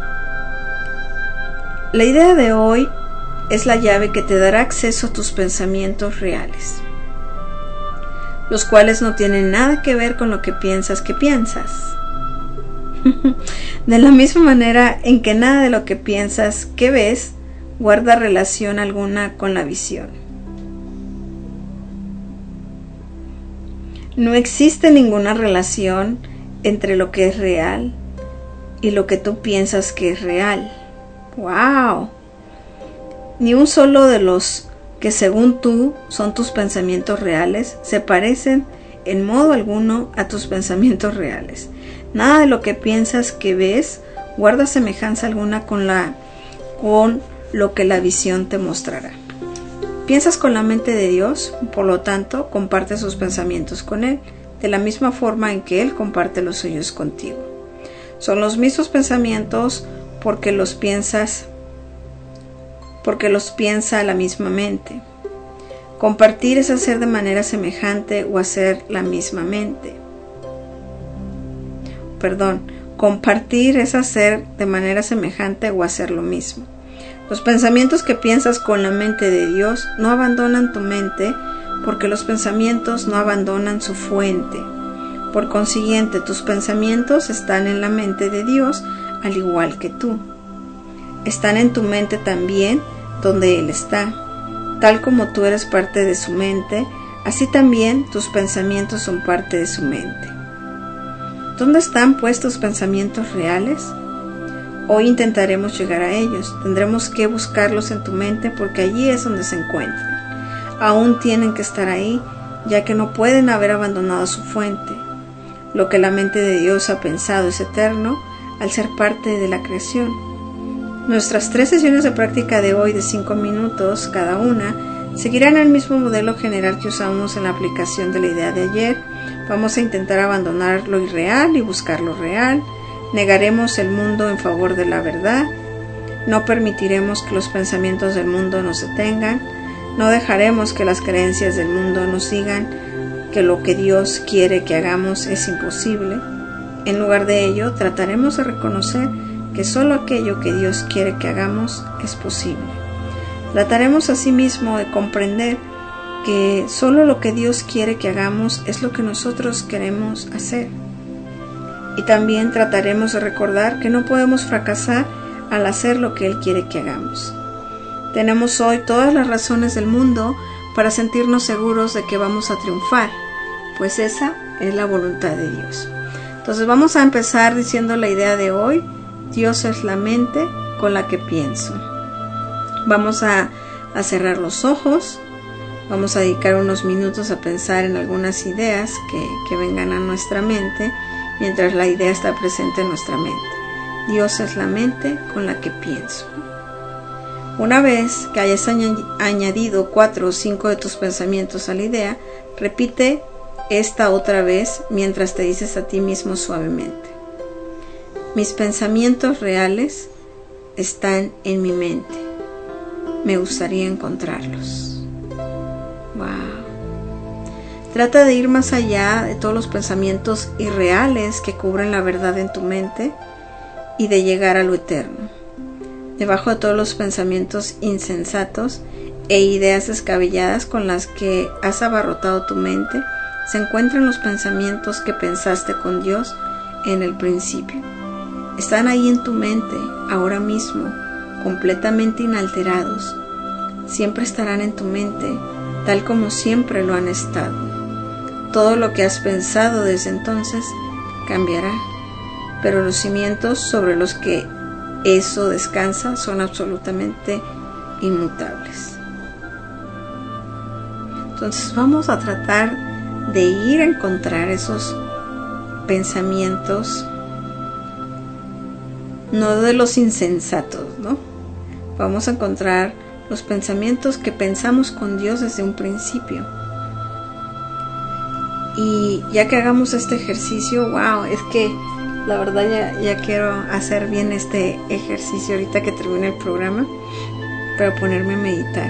La idea de hoy es la llave que te dará acceso a tus pensamientos reales, los cuales no tienen nada que ver con lo que piensas que piensas. De la misma manera en que nada de lo que piensas que ves guarda relación alguna con la visión. No existe ninguna relación entre lo que es real y lo que tú piensas que es real. ¡Wow! Ni un solo de los que según tú son tus pensamientos reales se parecen en modo alguno a tus pensamientos reales. Nada de lo que piensas que ves guarda semejanza alguna con lo que la visión te mostrará. Piensas con la mente de Dios, por lo tanto, comparte sus pensamientos con Él, de la misma forma en que Él comparte los suyos contigo. Son los mismos pensamientos porque los piensa la misma mente. Compartir es hacer de manera semejante o hacer la misma mente. Compartir es hacer de manera semejante o hacer lo mismo. Los pensamientos que piensas con la mente de Dios no abandonan tu mente, porque los pensamientos no abandonan su fuente. Por consiguiente, tus pensamientos están en la mente de Dios, al igual que tú. Están en tu mente también, donde Él está. Tal como tú eres parte de su mente, así también tus pensamientos son parte de su mente. ¿Dónde están pues tus pensamientos reales? Hoy intentaremos llegar a ellos. Tendremos que buscarlos en tu mente, porque allí es donde se encuentran. Aún tienen que estar ahí, ya que no pueden haber abandonado su fuente. Lo que la mente de Dios ha pensado es eterno, al ser parte de la creación. Nuestras 3 sesiones de práctica de hoy, de 5 minutos cada una, seguirán el mismo modelo general que usamos en la aplicación de la idea de ayer. Vamos a intentar abandonar lo irreal y buscar lo real. Negaremos el mundo en favor de la verdad. No permitiremos que los pensamientos del mundo nos detengan. No dejaremos que las creencias del mundo nos digan que lo que Dios quiere que hagamos es imposible. En lugar de ello, trataremos de reconocer que solo aquello que Dios quiere que hagamos es posible. Trataremos asimismo de comprender que solo lo que Dios quiere que hagamos es lo que nosotros queremos hacer. Y también trataremos de recordar que no podemos fracasar al hacer lo que Él quiere que hagamos. Tenemos hoy todas las razones del mundo para sentirnos seguros de que vamos a triunfar, pues esa es la voluntad de Dios. Entonces vamos a empezar diciendo la idea de hoy: Dios es la mente con la que pienso. Vamos a cerrar los ojos, vamos a dedicar unos minutos a pensar en algunas ideas que vengan a nuestra mente, mientras la idea está presente en nuestra mente. Dios es la mente con la que pienso. Una vez que hayas añadido 4 o 5 de tus pensamientos a la idea, repite esta otra vez mientras te dices a ti mismo suavemente: mis pensamientos reales están en mi mente. Me gustaría encontrarlos. Wow. Trata de ir más allá de todos los pensamientos irreales que cubren la verdad en tu mente y de llegar a lo eterno. Debajo de todos los pensamientos insensatos e ideas descabelladas con las que has abarrotado tu mente, se encuentran los pensamientos que pensaste con Dios en el principio. Están ahí en tu mente, ahora mismo, completamente inalterados. Siempre estarán en tu mente, tal como siempre lo han estado. Todo lo que has pensado desde entonces cambiará, pero los cimientos sobre los que eso descansa son absolutamente inmutables. Entonces vamos a tratar de ir a encontrar esos pensamientos, no de los insensatos, ¿no? Vamos a encontrar los pensamientos que pensamos con Dios desde un principio. Y ya que hagamos este ejercicio, wow, es que la verdad ya quiero hacer bien este ejercicio ahorita que termine el programa, para ponerme a meditar.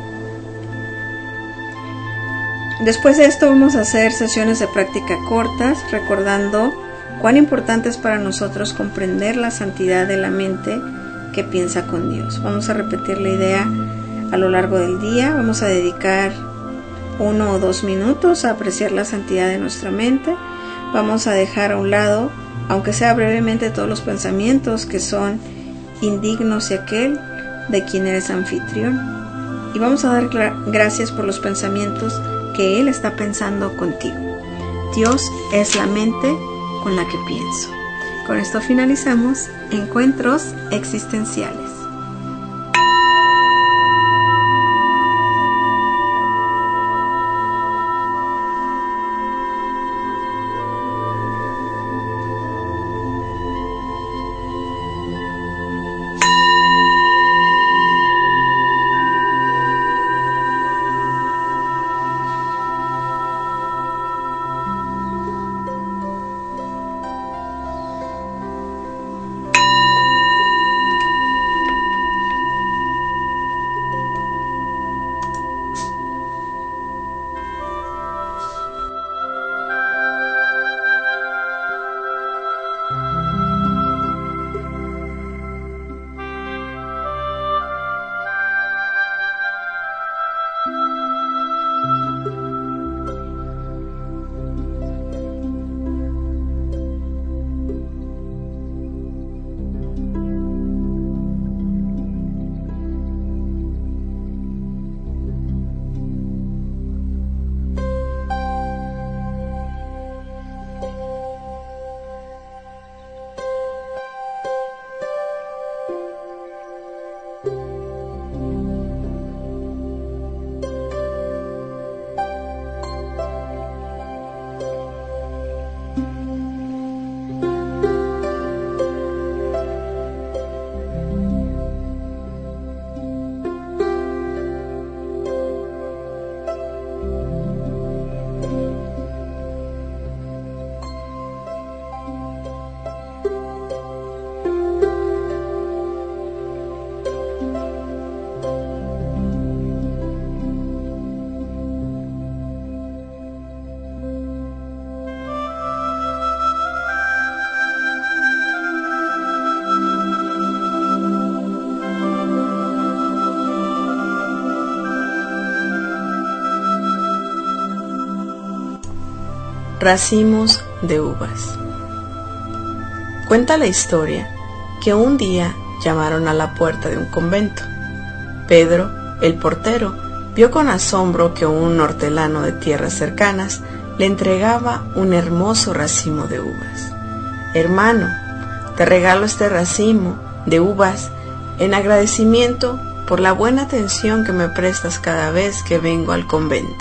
Después de esto vamos a hacer sesiones de práctica cortas, recordando cuán importante es para nosotros comprender la santidad de la mente que piensa con Dios. Vamos a repetir la idea a lo largo del día. Vamos a dedicar 1 o 2 minutos a apreciar la santidad de nuestra mente. Vamos a dejar a un lado, aunque sea brevemente, todos los pensamientos que son indignos de aquel de quien eres anfitrión. Y vamos a dar gracias por los pensamientos que Él está pensando contigo. Dios es la mente con la que pienso. Con esto finalizamos Encuentros Existenciales. Racimos de uvas. Cuenta la historia que un día llamaron a la puerta de un convento. Pedro, el portero, vio con asombro que un hortelano de tierras cercanas le entregaba un hermoso racimo de uvas. Hermano, te regalo este racimo de uvas en agradecimiento por la buena atención que me prestas cada vez que vengo al convento.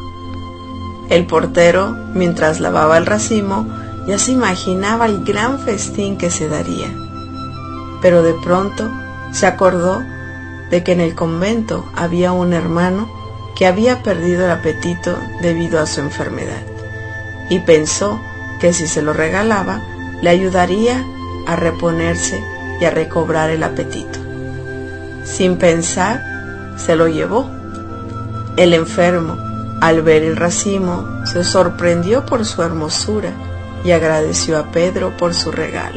El portero, mientras lavaba el racimo, ya se imaginaba el gran festín que se daría. Pero de pronto se acordó de que en el convento había un hermano que había perdido el apetito debido a su enfermedad, y pensó que si se lo regalaba, le ayudaría a reponerse y a recobrar el apetito. Sin pensar, se lo llevó. El enfermo, al ver el racimo, se sorprendió por su hermosura y agradeció a Pedro por su regalo.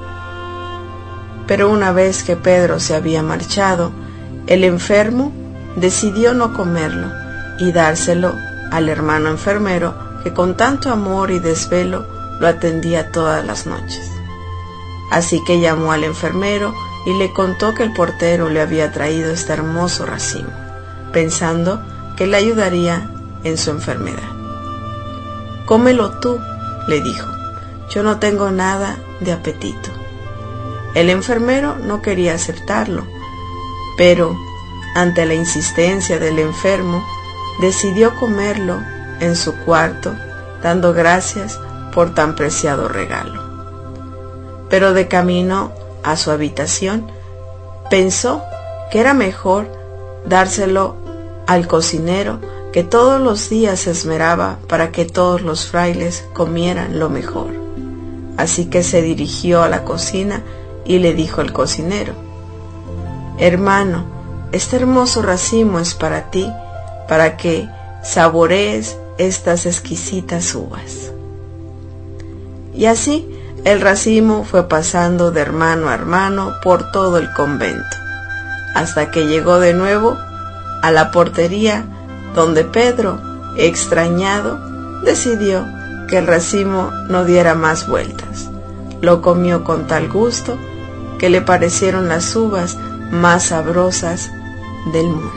Pero una vez que Pedro se había marchado, el enfermo decidió no comerlo y dárselo al hermano enfermero que con tanto amor y desvelo lo atendía todas las noches. Así que llamó al enfermero y le contó que el portero le había traído este hermoso racimo, pensando que le ayudaría en su enfermedad. «Cómelo tú», le dijo, «yo no tengo nada de apetito». El enfermero no quería aceptarlo, pero ante la insistencia del enfermo, decidió comerlo en su cuarto, dando gracias por tan preciado regalo. Pero de camino a su habitación, pensó que era mejor dárselo al cocinero que todos los días se esmeraba para que todos los frailes comieran lo mejor. Así que se dirigió a la cocina y le dijo al cocinero: «Hermano, este hermoso racimo es para ti, para que saborees estas exquisitas uvas». Y así el racimo fue pasando de hermano a hermano por todo el convento, hasta que llegó de nuevo a la portería, donde Pedro, extrañado, decidió que el racimo no diera más vueltas. Lo comió con tal gusto que le parecieron las uvas más sabrosas del mundo.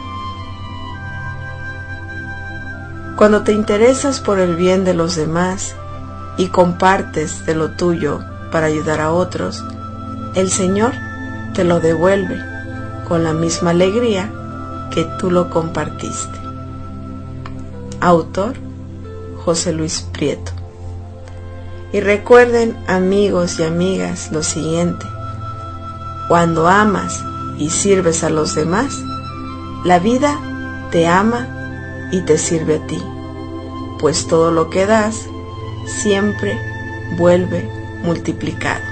Cuando te interesas por el bien de los demás y compartes de lo tuyo para ayudar a otros, el Señor te lo devuelve con la misma alegría que tú lo compartiste. Autor: José Luis Prieto. Y recuerden, amigos y amigas, lo siguiente: cuando amas y sirves a los demás, la vida te ama y te sirve a ti, pues todo lo que das siempre vuelve multiplicado.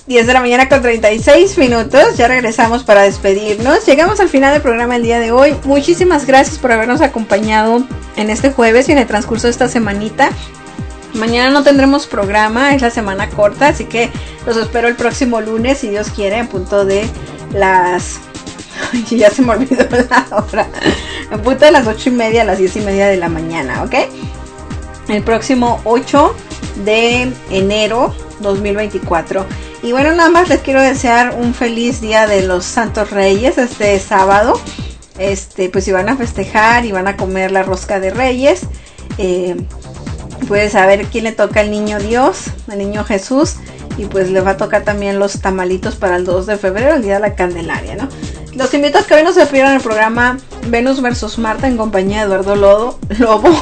10 de la mañana con 36 minutos. Ya regresamos para despedirnos. Llegamos al final del programa el día de hoy. Muchísimas gracias por habernos acompañado en este jueves y en el transcurso de esta semanita. Mañana no tendremos programa, es la semana corta, así que los espero el próximo lunes, si Dios quiere, en punto de las... ya se me olvidó la hora. En punto de las 8:30 a las 10:30 de la mañana, ¿ok? El próximo 8 de enero 2024. Y bueno, nada más les quiero desear un feliz día de los Santos Reyes este sábado. Pues si van a festejar y van a comer la rosca de Reyes, puedes saber quién le toca al niño Dios, al niño Jesús, y pues le va a tocar también los tamalitos para el 2 de febrero, el día de la Candelaria, ¿no? Los invito a que hoy no se pierdan el programa Venus vs Marta en compañía de Eduardo Lobo.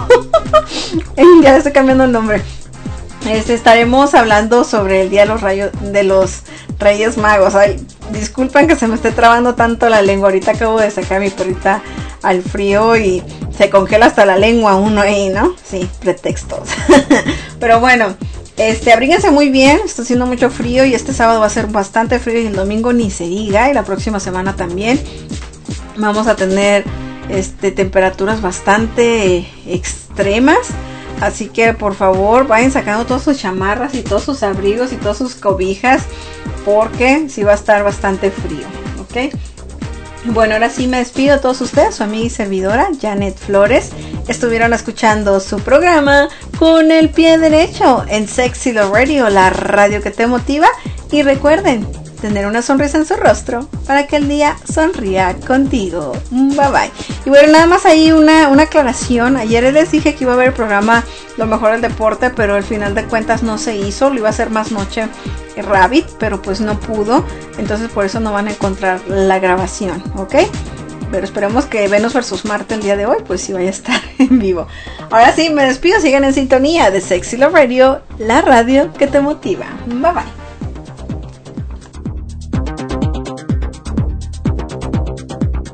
Ya estoy cambiando el nombre. Estaremos hablando sobre el día de los Reyes Magos. Ay, disculpen que se me esté trabando tanto la lengua. Ahorita acabo de sacar a mi perrita al frío y se congela hasta la lengua uno ahí, ¿no? Sí, pretextos. Pero bueno, abríguense muy bien. Está haciendo mucho frío y este sábado va a ser bastante frío y el domingo ni se diga. Y la próxima semana también vamos a tener temperaturas bastante extremas. Así que por favor vayan sacando todas sus chamarras y todos sus abrigos y todas sus cobijas, porque sí va a estar bastante frío, ¿ok? Bueno, ahora sí me despido a todos ustedes, su amiga y servidora Janet Flores. Estuvieron escuchando su programa Con el Pie Derecho en Sexy Love Radio, la radio que te motiva. Y recuerden, tener una sonrisa en su rostro para que el día sonría contigo. Bye bye. Y bueno, nada más ahí una aclaración. Ayer les dije que iba a haber el programa Lo Mejor del Deporte, pero al final de cuentas no se hizo. Lo iba a hacer más noche Rabbit, pero pues no pudo. Entonces por eso no van a encontrar la grabación, ¿ok? Pero esperemos que Venus vs Marta el día de hoy pues sí vaya a estar en vivo. Ahora sí, me despido. Sigan en sintonía de Sexy Love Radio, la radio que te motiva. Bye bye.